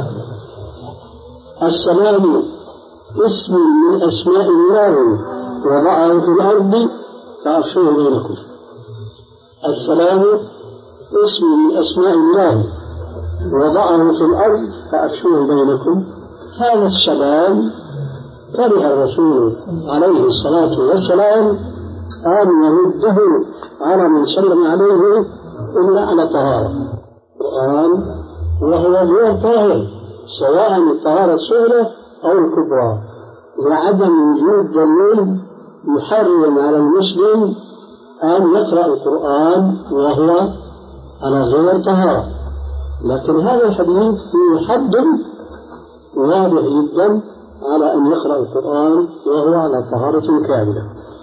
السلام اسم من أسماء الله وضعه في الأرض فأفشوه بينكم. السلام اسم من أسماء الله وضعه في الأرض فأفشوه بينكم. هذا السلام كره الرسول عليه الصلاة والسلام أن يرده على من سلم عليه إلا على طهارة القرآن وهو غير طاهر سواء الطهارة الصغرى أو الكبرى، لعدم وجود دليل يحرم على المسلم أن يقرأ القرآن وهو على غير طهارة. لكن هذا الحديث فيه حد واضح جدا على أن يقرأ القرآن وهو على طهارة كاملة.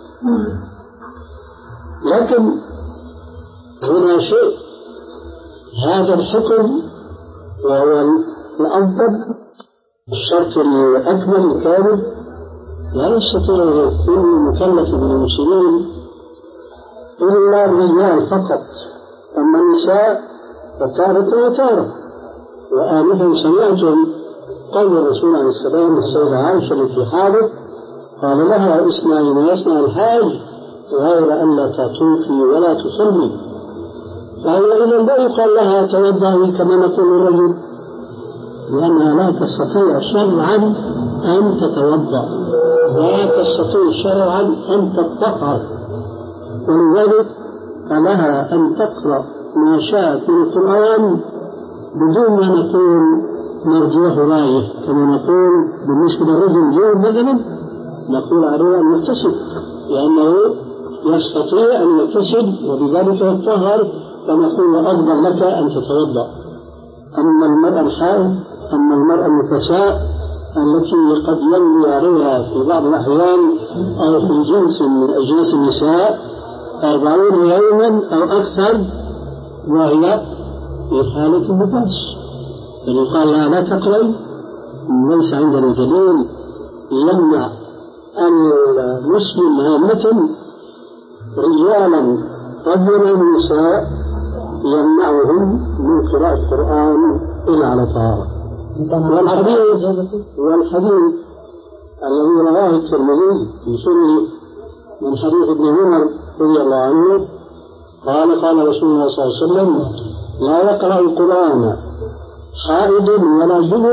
لكن هنا شيء، هذا الحكم وهو الأفضل الشرط الأكمل الكامل لا يستطيع كل مكلف من المسلمين إلا الرجال فقط، أما النساء فتارة وتارة. وآنفا سمعتم قول الرسول عليه السلام السيدة عائشة التي حاضت قال لها اسمعي ما يسمع الحاج غير أن لا تطوفي ولا تصلي، فهي إذا لا يقال لها توضئي كما نقول الرجل، لأنها لا تستطيع شرعا أن تتوضأ، لا تستطيع شرعا أن تطهر، ولذلك فلها أن تقرأ ما شاءت من القرآن بدون ما نقول مرجوه رايه، كما نقول بالنسبة للرجل جيد مثلا نقول عليه أن يغتسل لأنه يستطيع أن يغتسل وبذلك يطهر، فنقول أفضل لك أن تتوضأ. أما المرأة الحائض، أما المرأة النفساء التي قد يمضي عليها في بعض الأحيان أو في جنس من أجناس النساء أربعين يوما أو أكثر وهي في حالة النفاس، فيقال لها لا تقرأي، ليس عندنا دليل يمنع أن المسلم هامة رجالا رجلا النساء يمنعهم من قراءة القرآن إلا على طهارة. والحديث والحديث الذي رواه الترمذي في سننه من حديث ابن عمر رضي الله عنه قال قال رسول الله صلى الله عليه وسلم لا يقرأ القرآن حائض ولا جنب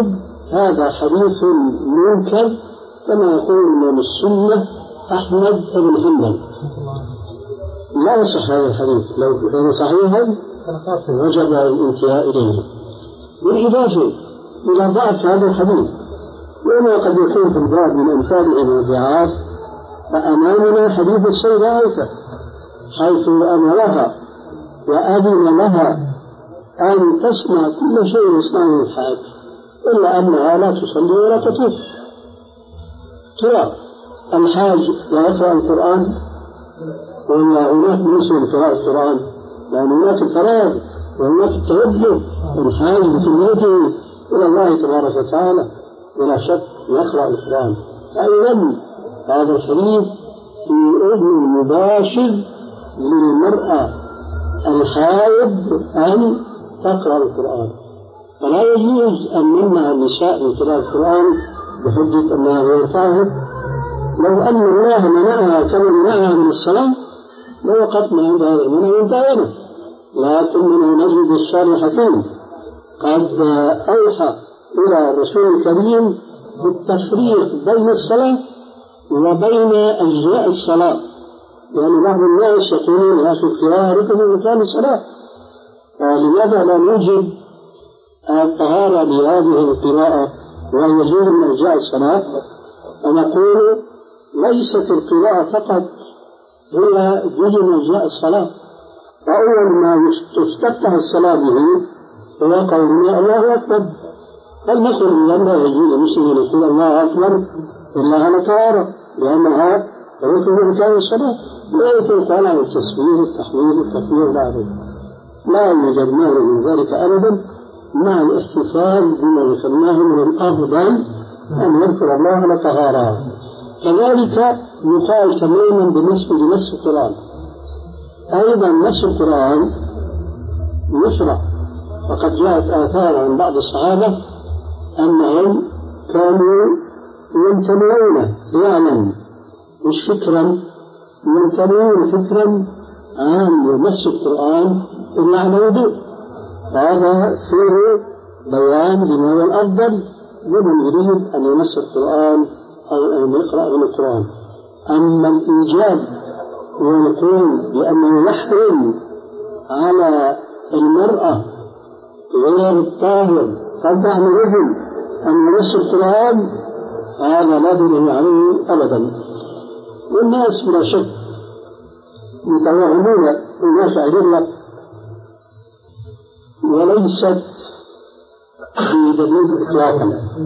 هذا حديث منكر كما يقول من السنة أحمد بن حنبل. لا يصح هذا الحديث، لو كان صحيحا وجب الانتهاء إليه. بالإضافة إلى ضعف هذا الحديث، وما قد يكون في الباب من أمثاله والضعاف، فأمامنا حديث السيدة عائشة حيث أمرها وأذن لها أن تصنع كل شيء يصنعه الحاج إلا أنها لا تصلي ولا تطوف. ترى الحاج لا يقرأ القرآن ولا هناك موسم قراءة القرآن؟ لأن هناك الفراغ وهناك التوجه الحاج بكليته إلى الله تبارك وتعالى ولا شك يقرأ القرآن. أيضا هذا الحديث في أذن مباشر للمرأة الحائض أن تقرأ القرآن، فلا يجوز أن نمنع النساء من قراءة القرآن بحجة أنها غير طاهر. لو أن الله منعها كما منعها من الصلاة لوقفنا عند هذا المنع وانتهينا، لكننا نجد الصالحين قد أوحى إلى الرسول الكريم بالتفريق بين الصلاة وبين أجزاء الصلاة، يعني بعض الناس يقولون يا أخي القراءة ركن من مكان الصلاة، لماذا لا نوجد الطهارة لهذه القراءة وهي جزء من أجزاء الصلاة؟ ونقول ليست القراءة فقط هي جزء من أجزاء الصلاة، وأول ما تفتتح الصلاة به هو قولنا الله أكبر. فلنقل لأن لا يجوز المسلم أن يقول الله أكبر إلا على طهارة لأنها ركن من أركان الصلاة، لا يطلق على التسبيح التحميد التكبير العظيم، لا يوجد مانع من ذلك أبدا، مع الاحتفال بما ذكرناه من الأفضل أن يذكر الله على طهارة. كذلك يقال تماما بالنسبة لنص القرآن، أيضا نص القرآن يشرع، وقد جاءت آثار عن بعض الصحابة أنهم كانوا يمتنعون فعلا مش فكرا، يمتنعون فكرا عن نص القرآن إلا على وضوء. هذا فيه بيان لما هو الأفضل لمن يريد أن ينص القرآن أو أن يقرأ من القرآن. أما الإيجاب ويقول بأنه يحرم على المرأة غير الطاهر تدع من الرجل أن ينص القرآن، هذا لا دليل عليه أبدا. والناس بلا شك يتوهمون الناس أدلة وليست في دليل إطلاقا،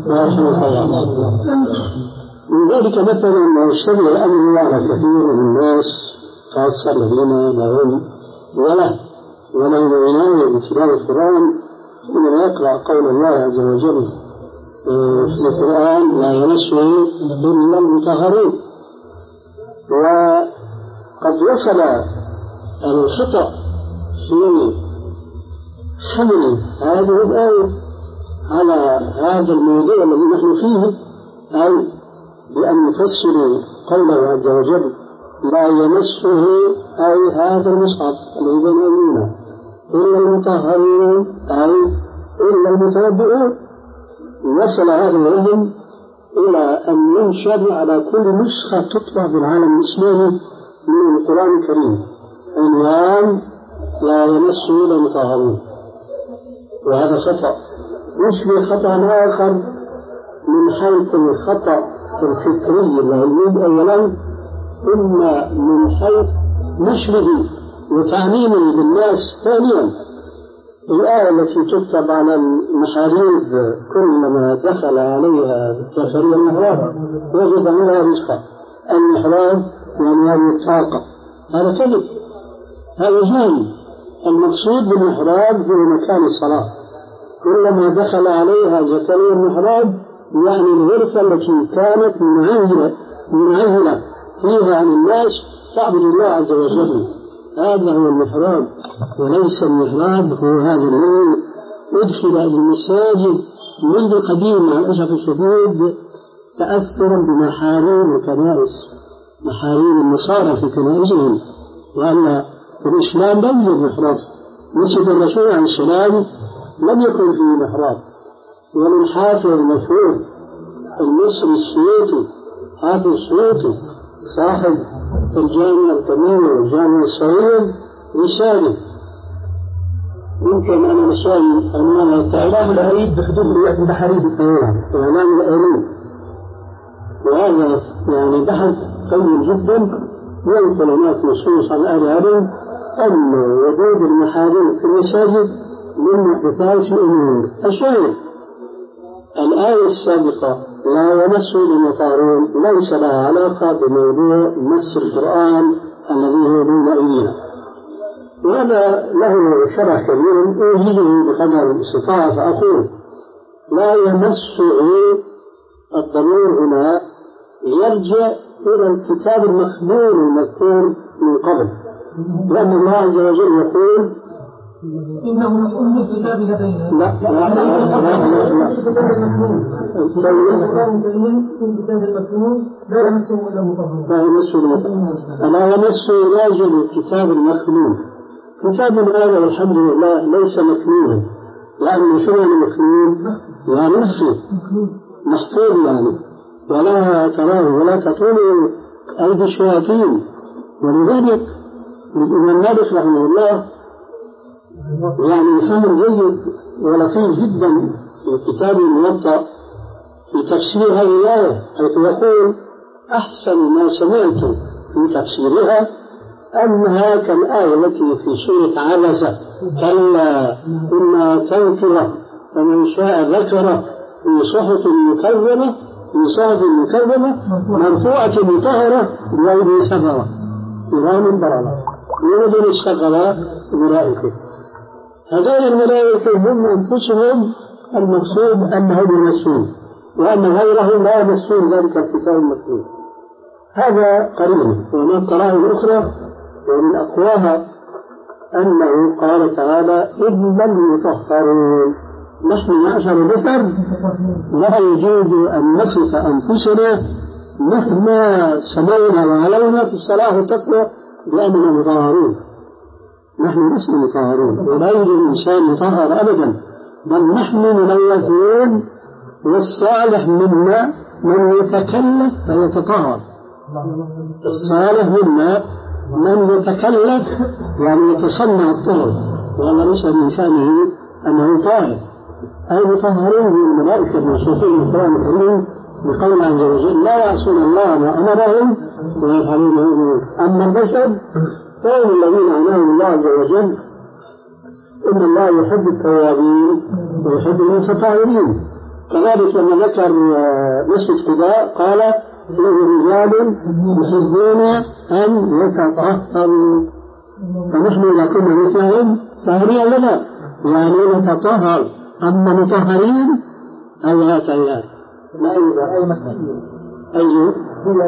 من ذلك مثلا ما يشتبه الأمر على كثير من الناس خاصة الذين لهم وله ولهم عناية بتلاوة القرآن، حينما يقرأ قول الله عز وجل في القرآن لا يمسه إلا المطهرون، وقد وصل الخطأ في حمل هذه الآية على هذا الموضوع الذي نحن فيه، أي بأن يفسروا قوله عز وجل لا يمسه أي هذا المصحف الذي بين أيدينا إلا المطهرون أي إلا المتوضئون. وصل هذا العلم إلى أن ينشر على كل نسخة تطبع بالعالم الإسلامي من القرآن الكريم عنوان لا يمسه إلا المطهرون، وهذا خطأ يشبه خطأ آخر من حيث الخطأ الفكري العلمي أولا، ثم من حيث نشره وتعميمه بالناس ثانيا. الآية التي تكتب على المحاريب كلما دخل عليها الداخلية المحراب وجد منها رزقا، المحراب يعني هذه الطاقة، هذا كذب، هذا جهل. المقصود بالمحراب هو مكان الصلاة، كلما دخل عليها زكريا المحراب يعني الغرفة التي كانت منعزلة منعزلة فيها عن الناس تعبد الله عز وجل، هذا هو المحراب، وليس المحراب هو هذا الذي أدخل المساجد منذ قديم مع الأسف الشديد تأثرا بمحاريب الكنائس، محاريب النصارى في كنائسهم، وأن الإسلام لم يوجد محراب. مسجد الرسول عليه السلام لم يكن فيه محراب، ومن حافظ المشهور المصري السيوطي، حافظ السيوطي صاحب الجامع الكبير والجامع الصغير رسالة ممكن أنا بسأل عنوانها إعلام الأريد بحدود رؤية البحري بالطيران، إعلام الأريد، وهذا يعني بحث قوي جدا ينقل هناك نصوص عن أهل العلم أن وجود المحارم في المساجد من محدثات الأمور. الشاهد الآية السابقة لا يمس المطهرون ليس لها علاقة بموضوع مس القرآن الذي هو بين أيدينا، وهذا له شرح كبير أوجده بقدر الاستطاعة. فأقول لا يمس الضمير هنا يرجع إلى الكتاب المخبور المذكور من قبل، لأن الله عز وجل يقول إنه مسؤول من كتاب لدينا. لا لا لا لا يمسه إلا المطهرون. لا يمسه المطهرون، لا يمسه راجل الكتاب المخلوق. كتاب هذا والحمد لله ليس مكنونا، لأنه شو يعني مكنون؟ يعني محفوظ محفوظ يعني ولا تراه ولا تطول أيدي الشياطين. ولذلك الإمام مالك رحمه الله يعني فهم جيد ولطيف جدا في كتاب الموطأ في تفسير هذه الآية، حيث يقول أحسن ما سمعت في تفسيرها أنها كالآية التي في سورة عبسة كلا إنها تذكرة فمن شاء ذكره في صحف مكرمة في صحف مكرمة مرفوعة مطهرة بأيدي سفرة كرام بررة يريدون الشغلة الملائكة. هذول الملائكة هم أنفسهم المقصود أنهم يمسون، وأن غيرهم لا يمسون ذلك الكتاب المكتوب. هذا قريب. ومن قرائن أخرى ومن أقواها أنه قال تعالى إلا المطهرون. نحن معشر البشر لا يجوز أن نصف أنفسنا مهما سمعنا وعلونا في الصلاة والتقوى بأننا مطهرون. نحن لسنا مطهرون ولا يوجد إنسان مطهر أبدا، بل نحن ملوثون، والصالح منا من يتكلف فيتطهر. الصالح منا من يتكلف يعني يتصنع الطهر، وهذا ليس من شأنه أنه طاهر. أي مطهرون من الملائكة الموصوفين بالقرآن الكريم بقول عز وجل لا يعصون الله ما أمرهم ويفعلون ما يؤمرون. أما البشر فهم الذين أمرهم الله عز وجل إن الله يحب التوابين ويحب المتطهرين. كذلك لما ذكر مسجد قباء قال فيه رجال يحبون أن يتطهروا، فنحن إذا كنا مثلهم طاهرين لنا يعني نتطهر. أما مطهرين أي آت أيات لا أي مسجد أي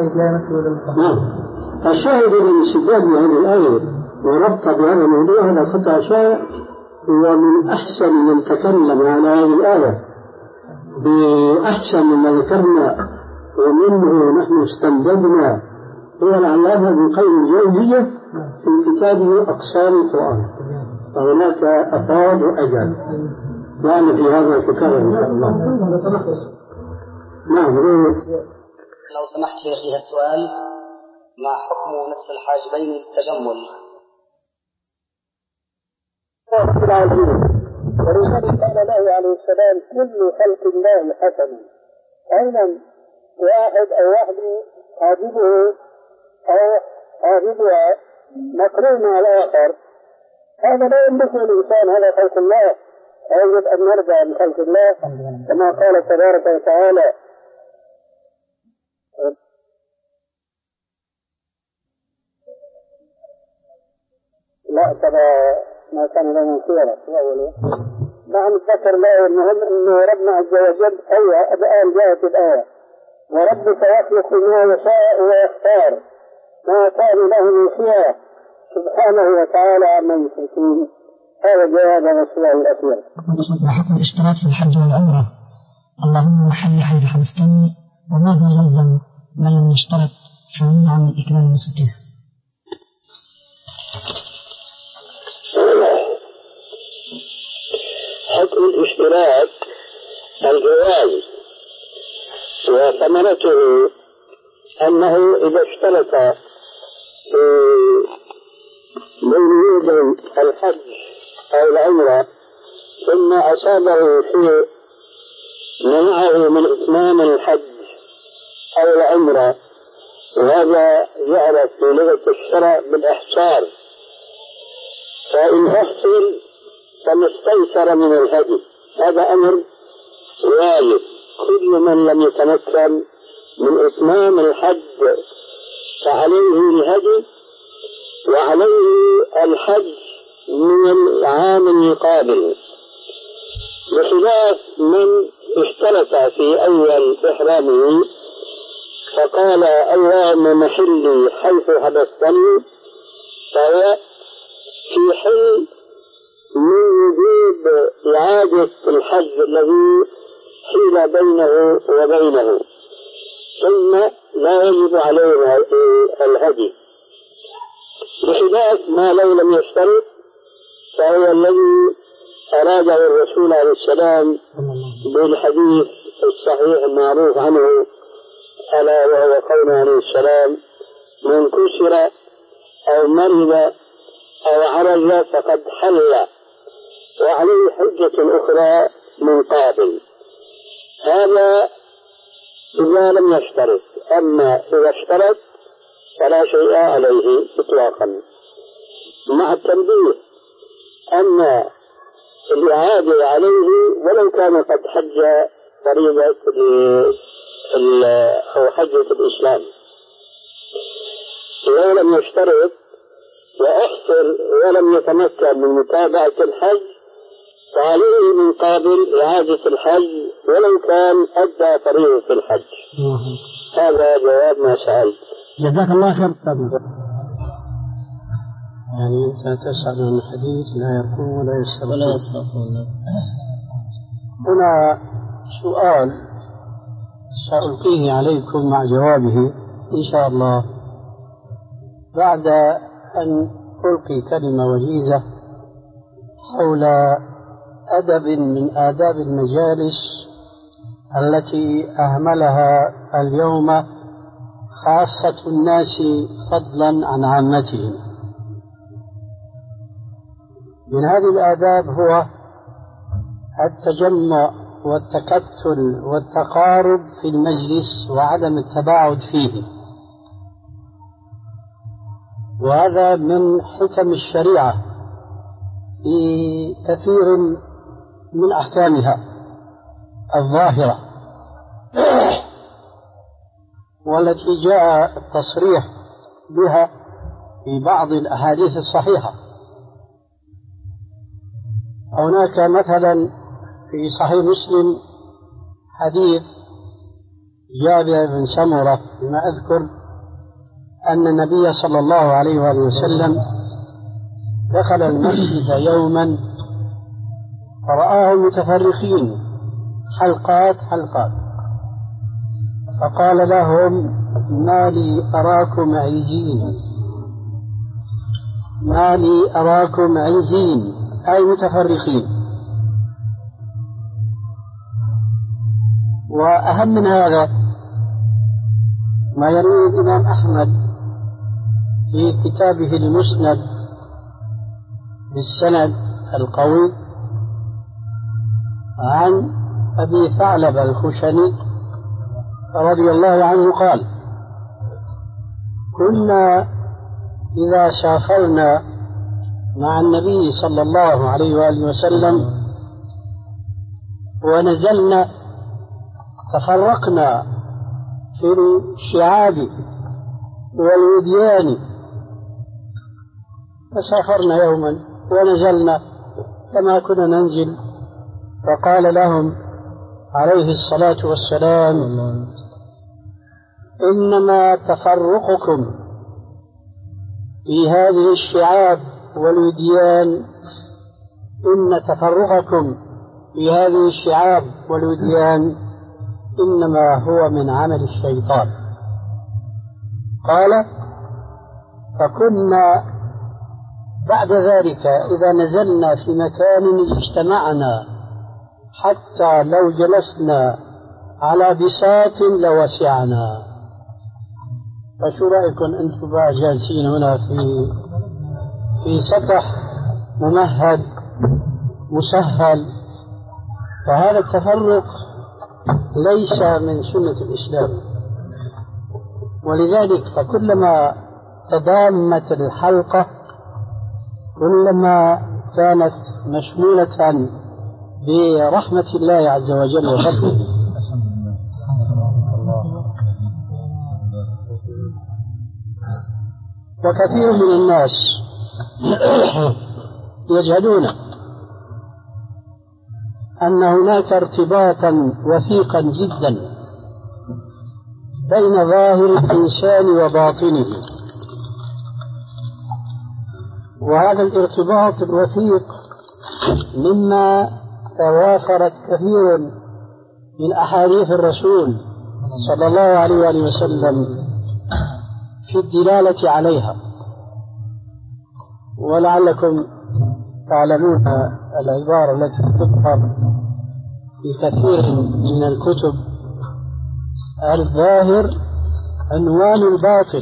نعم. الشاهد من استدلال بهذه الآية وربط بهذا الموضوع هذا خطأ شائع، ومن أحسن من تكلم على هذه الآية بأحسن مما ذكرنا ومنه نحن استمددنا هو العلامة ابن القيم الجوزية في كتابه أقسام القرآن، فهناك أفاد وأجل يعني في هذا الكتاب إن شاء الله. نعم. لو سمحت شيخي السؤال: ما حكم نتف الحاجبين للتجمل؟ ولذلك قال له عليه السلام كل خلق الله حسن. أيضا واحد أو واحدة حاجبه أو حاجبها مقرون على آخر، هذا لا يملك الإنسان، هذا خلق الله، يجب أن نرجع لخلق الله كما قال تبارك وتعالى: لا ترى ما كان لهم خيرا. نعم ذكر الله المهم أنه ربنا عز وجل أيها الآن جاءت الآية: وربك يخلق ما يشاء ويختار ما كان له من خيرا سبحانه وتعالى عما يشركون. هذا جواب رسوله الأخير. وحكم الاشتراك في الحج والعمرة، اللهم حل حي الفلسطيني، وماذا يلزم من لم يشترط فمنع من إكرام المسكين؟ حكم الاشتراك الجواز، وثمرته أنه إذا اشترط في بين الحج أو العمرة ثم أصابه شيء منعه من إتمام الحج أو العمرة، وهذا يعرف في لغة الشرع بالإحصار، فإن أحصل فما استيسر من الهدي، هذا أمر واجب. كل من لم يتمكن من إتمام الحج فعليه الهدي، وعليه الحج من العام القابل، بخلاف من اشترط في أول إحرامه فقال اللهم محلي حيث حبستني، فهو في حل من وجود إعادة الحج الذي حيل بينه وبينه، ثم لا يجب عليه الهدي، بخلاف ما لو لم يشترط فهو الذي أراده الرسول عليه السلام بالحديث الصحيح المعروف عنه، ألا وهو قوله عليه السلام من كسر أو مرض أو عرج فقد حل وعليه حجة أخرى من قابل. هذا إذا لم يشترط، أما إذا اشترط فلا شيء عليه إطلاقا، مع التنبيه أن الإعادة عليه ولو كان قد حج فريضة أو حجة الإسلام. لو لم يشترط وأحصل ولم يتمكن من متابعة الحج فعليه من قابل إعادة الحج ولو كان أدى فريضة الحج. هذا جواب ما سألت. جزاك الله خير. يعني أنت تسأل عن الحديث لا يركون ولا يستغفرون. هنا سؤال سألقيه عليكم مع جوابه إن شاء الله بعد أن ألقي كلمة وجيزة حول أدب من آداب المجالس التي أهملها اليوم خاصة الناس فضلا عن عامتهم. من هذه الآداب هو التجمع والتكتل والتقارب في المجلس وعدم التباعد فيه، وهذا من حكم الشريعة في كثير من أحكامها الظاهرة والتي جاء التصريح بها في بعض الأحاديث الصحيحة. هناك مثلا في صحيح مسلم حديث جابر بن سمرة بما أذكر أن النبي صلى الله عليه وآله وسلم دخل المسجد يوما فرآهم متفرقين حلقات حلقات، فقال لهم ما لي أراكم عيجين، ما لي أراكم عيزين أي متفرقين. وأهم من هذا ما يروي الإمام أحمد في كتابه المسند بالسند القوي عن أبي ثعلبة الخشني رضي الله عنه قال كنا إذا سافرنا مع النبي صلى الله عليه وآله وسلم ونزلنا تفرقنا في الشعاب والوديان، فسافرنا يوما ونزلنا كما كنا ننزل، فقال لهم عليه الصلاة والسلام إنما تفرقكم في هذه الشعاب والوديان إن تفرقكم في هذه الشعاب والوديان إنما هو من عمل الشيطان. قال فكنا بعد ذلك إذا نزلنا في مكان اجتمعنا حتى لو جلسنا على بساط لوسعنا. فشو رأيكم أنتم بقى جالسين هنا في في سطح ممهد مسهل؟ فهذا التفرق ليس من سنة الإسلام، ولذلك فكلما تضامت الحلقة كلما كانت مشمولة برحمة الله عز وجل وفضله. وكثير من الناس يجهلون أن هناك ارتباطا وثيقا جدا بين ظاهر الإنسان وباطنه، وهذا الارتباط الوثيق مما توافرت كثير من أحاديث الرسول صلى الله عليه وسلم في الدلالة عليها. ولعلكم تعلمون العبارة التي تظهر في كثير من الكتب: الظاهر عنوان الباطن.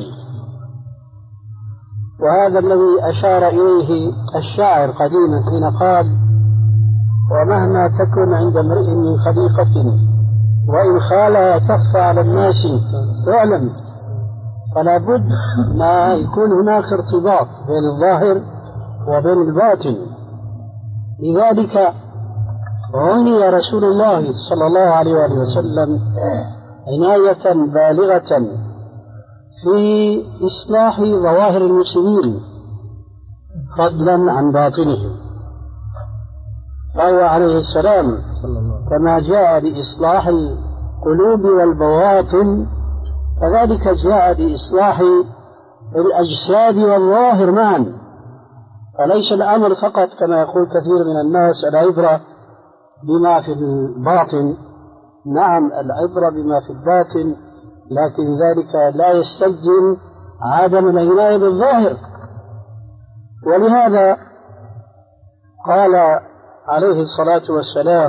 وهذا الذي أشار إليه الشاعر قديما حين قال: ومهما تكن عند امرئ من خليقة وإن خالها تخفى على الناس تعلم. فلا بد ما يكون هناك ارتباط بين الظاهر وبين الباطن. لذلك عني رسول الله صلى الله عليه وسلم عناية بالغة في إصلاح ظواهر المسلمين فضلا عن باطنهم. فهو عليه السلام كما جاء بإصلاح القلوب والبواطن كذلك جاء بإصلاح الأجساد والظاهر معا. فليس الأمر فقط كما يقول كثير من الناس العبرة بما في الباطن. نعم العبرة بما في الباطن، لكن ذلك لا يستلزم عدم العناية بالظاهر. ولهذا قال عليه الصلاة والسلام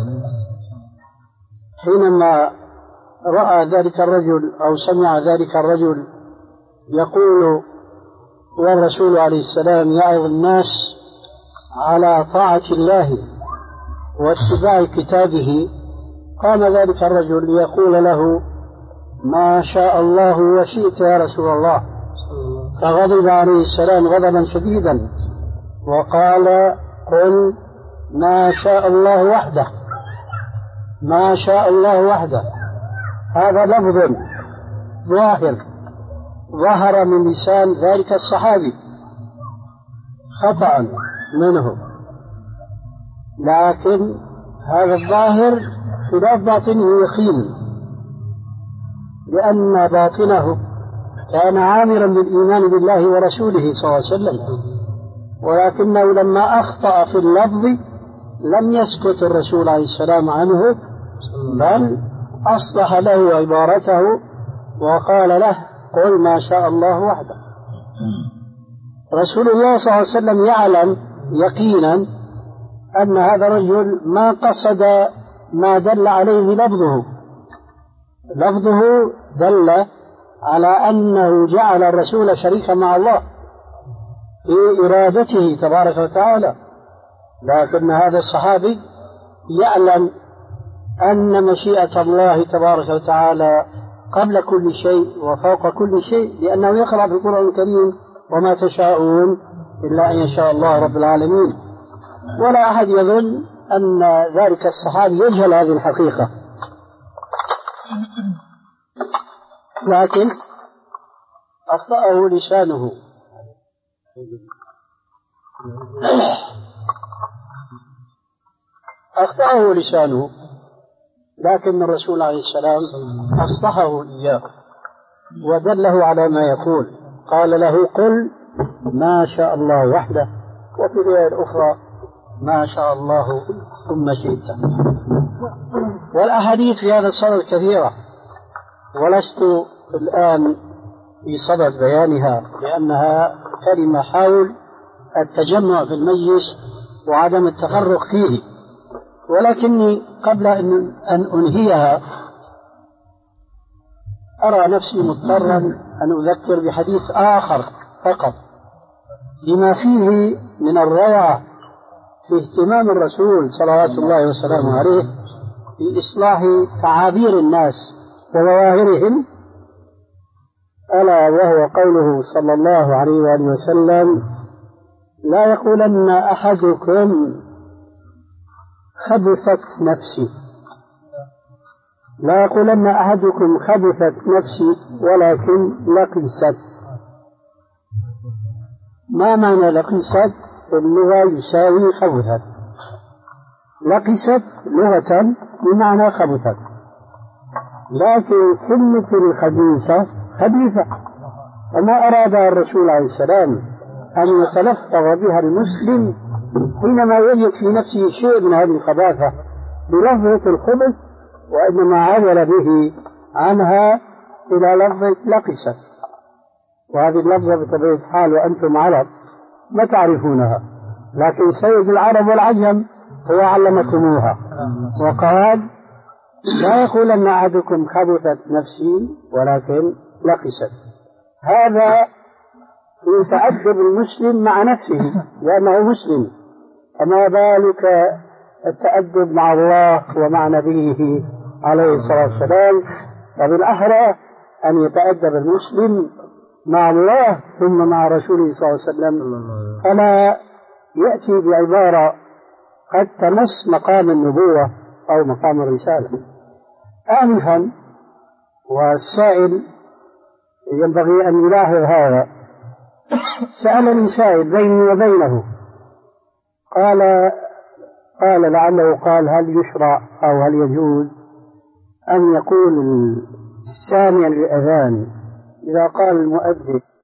حينما رأى ذلك الرجل أو سمع ذلك الرجل يقول والرسول عليه السلام يعظ الناس على طاعة الله واتباع كتابه، قام ذلك الرجل ليقول له: ما شاء الله وشئت يا رسول الله. فغضب عليه السلام غضبا شديدا وقال: قل ما شاء الله وحده، ما شاء الله وحده. هذا لفظ ظاهر ظهر من لسان ذلك الصحابي خطأ منه، لكن هذا الظاهر خلاف باطنه يقين، لأن باطنه كان عامرا بالإيمان بالله ورسوله صلى الله عليه وسلم، ولكنه لما أخطأ في اللفظ لم يسكت الرسول عليه السلام عنه، بل أصلح له عبارته وقال له: قل ما شاء الله وحده. رسول الله صلى الله عليه وسلم يعلم يقينا أن هذا الرجل ما قصد ما دل عليه لفظه. لفظه دل على أنه جعل الرسول شريكا مع الله في إرادته تبارك وتعالى، لكن هذا الصحابي يعلم أن مشيئة الله تبارك وتعالى قبل كل شيء وفوق كل شيء، لأنه يقرأ في القرآن الكريم: وما تشاءون إلا أن يشاء الله رب العالمين. ولا أحد يظن أن ذلك الصحابي يجهل هذه الحقيقة، لكن أخطأه لسانه. أخطأه لسانه، لكن الرسول عليه السلام أصلحه إياه ودله على ما يقول. قال له: قل ما شاء الله وحده، وفي الرواية الأخرى: ما شاء الله ثم شئت. والأحاديث في هذا الصدد كثيرة، ولست الآن في صدد بيانها لأنها كلمة حول التجمع في المجلس وعدم التفرق فيه. ولكني قبل أن أنهيها أرى نفسي مضطرا أن أذكر بحديث آخر فقط لما فيه من الروعة في اهتمام الرسول صلوات الله وسلامه عليه بإصلاح تعابير الناس وظواهرهم، ألا وهو قوله صلى الله عليه وآله وسلم: لا يقولن أحدكم خبثت نفسي، لا يقولن أحدكم خبثت نفسي ولكن لقست. ما معنى لقست؟ اللغة يساوي خبثت. لقست لغة بمعنى خبثت، لكن كلمة الخبيثة خبيثة، وما أراد الرسول عليه السلام أن يتلفظ بها المسلم حينما يجد في نفسه شيء من هذه الخباثة بلفظة الخبث، وإنما عدل به عنها إلى لفظة لقست. وهذه اللفظة بطبيعة الحال وأنتم عرب ما تعرفونها، لكن سيد العرب والعجم هو علمكموها وقال: لا يقولن أحدكم خبثت نفسي ولكن لقست. هذا يتأدب المسلم مع نفسه لأنه مسلم، فما بالك التأدب مع الله ومع نبيه عليه الصلاة والسلام؟ فبالأحرى أن يتأدب المسلم مع الله ثم مع رسوله صلى الله عليه وسلم، فلا يأتي بعبارة قد تمس مقام النبوة أو مقام الرسالة. آنفا والسائل ينبغي أن يلاحظ هذا، سألني سائل بيني وبينه، قال قال لعله قال: هل يشرع أو هل يجوز أن يقول السامع للأذان إذا قال المؤذن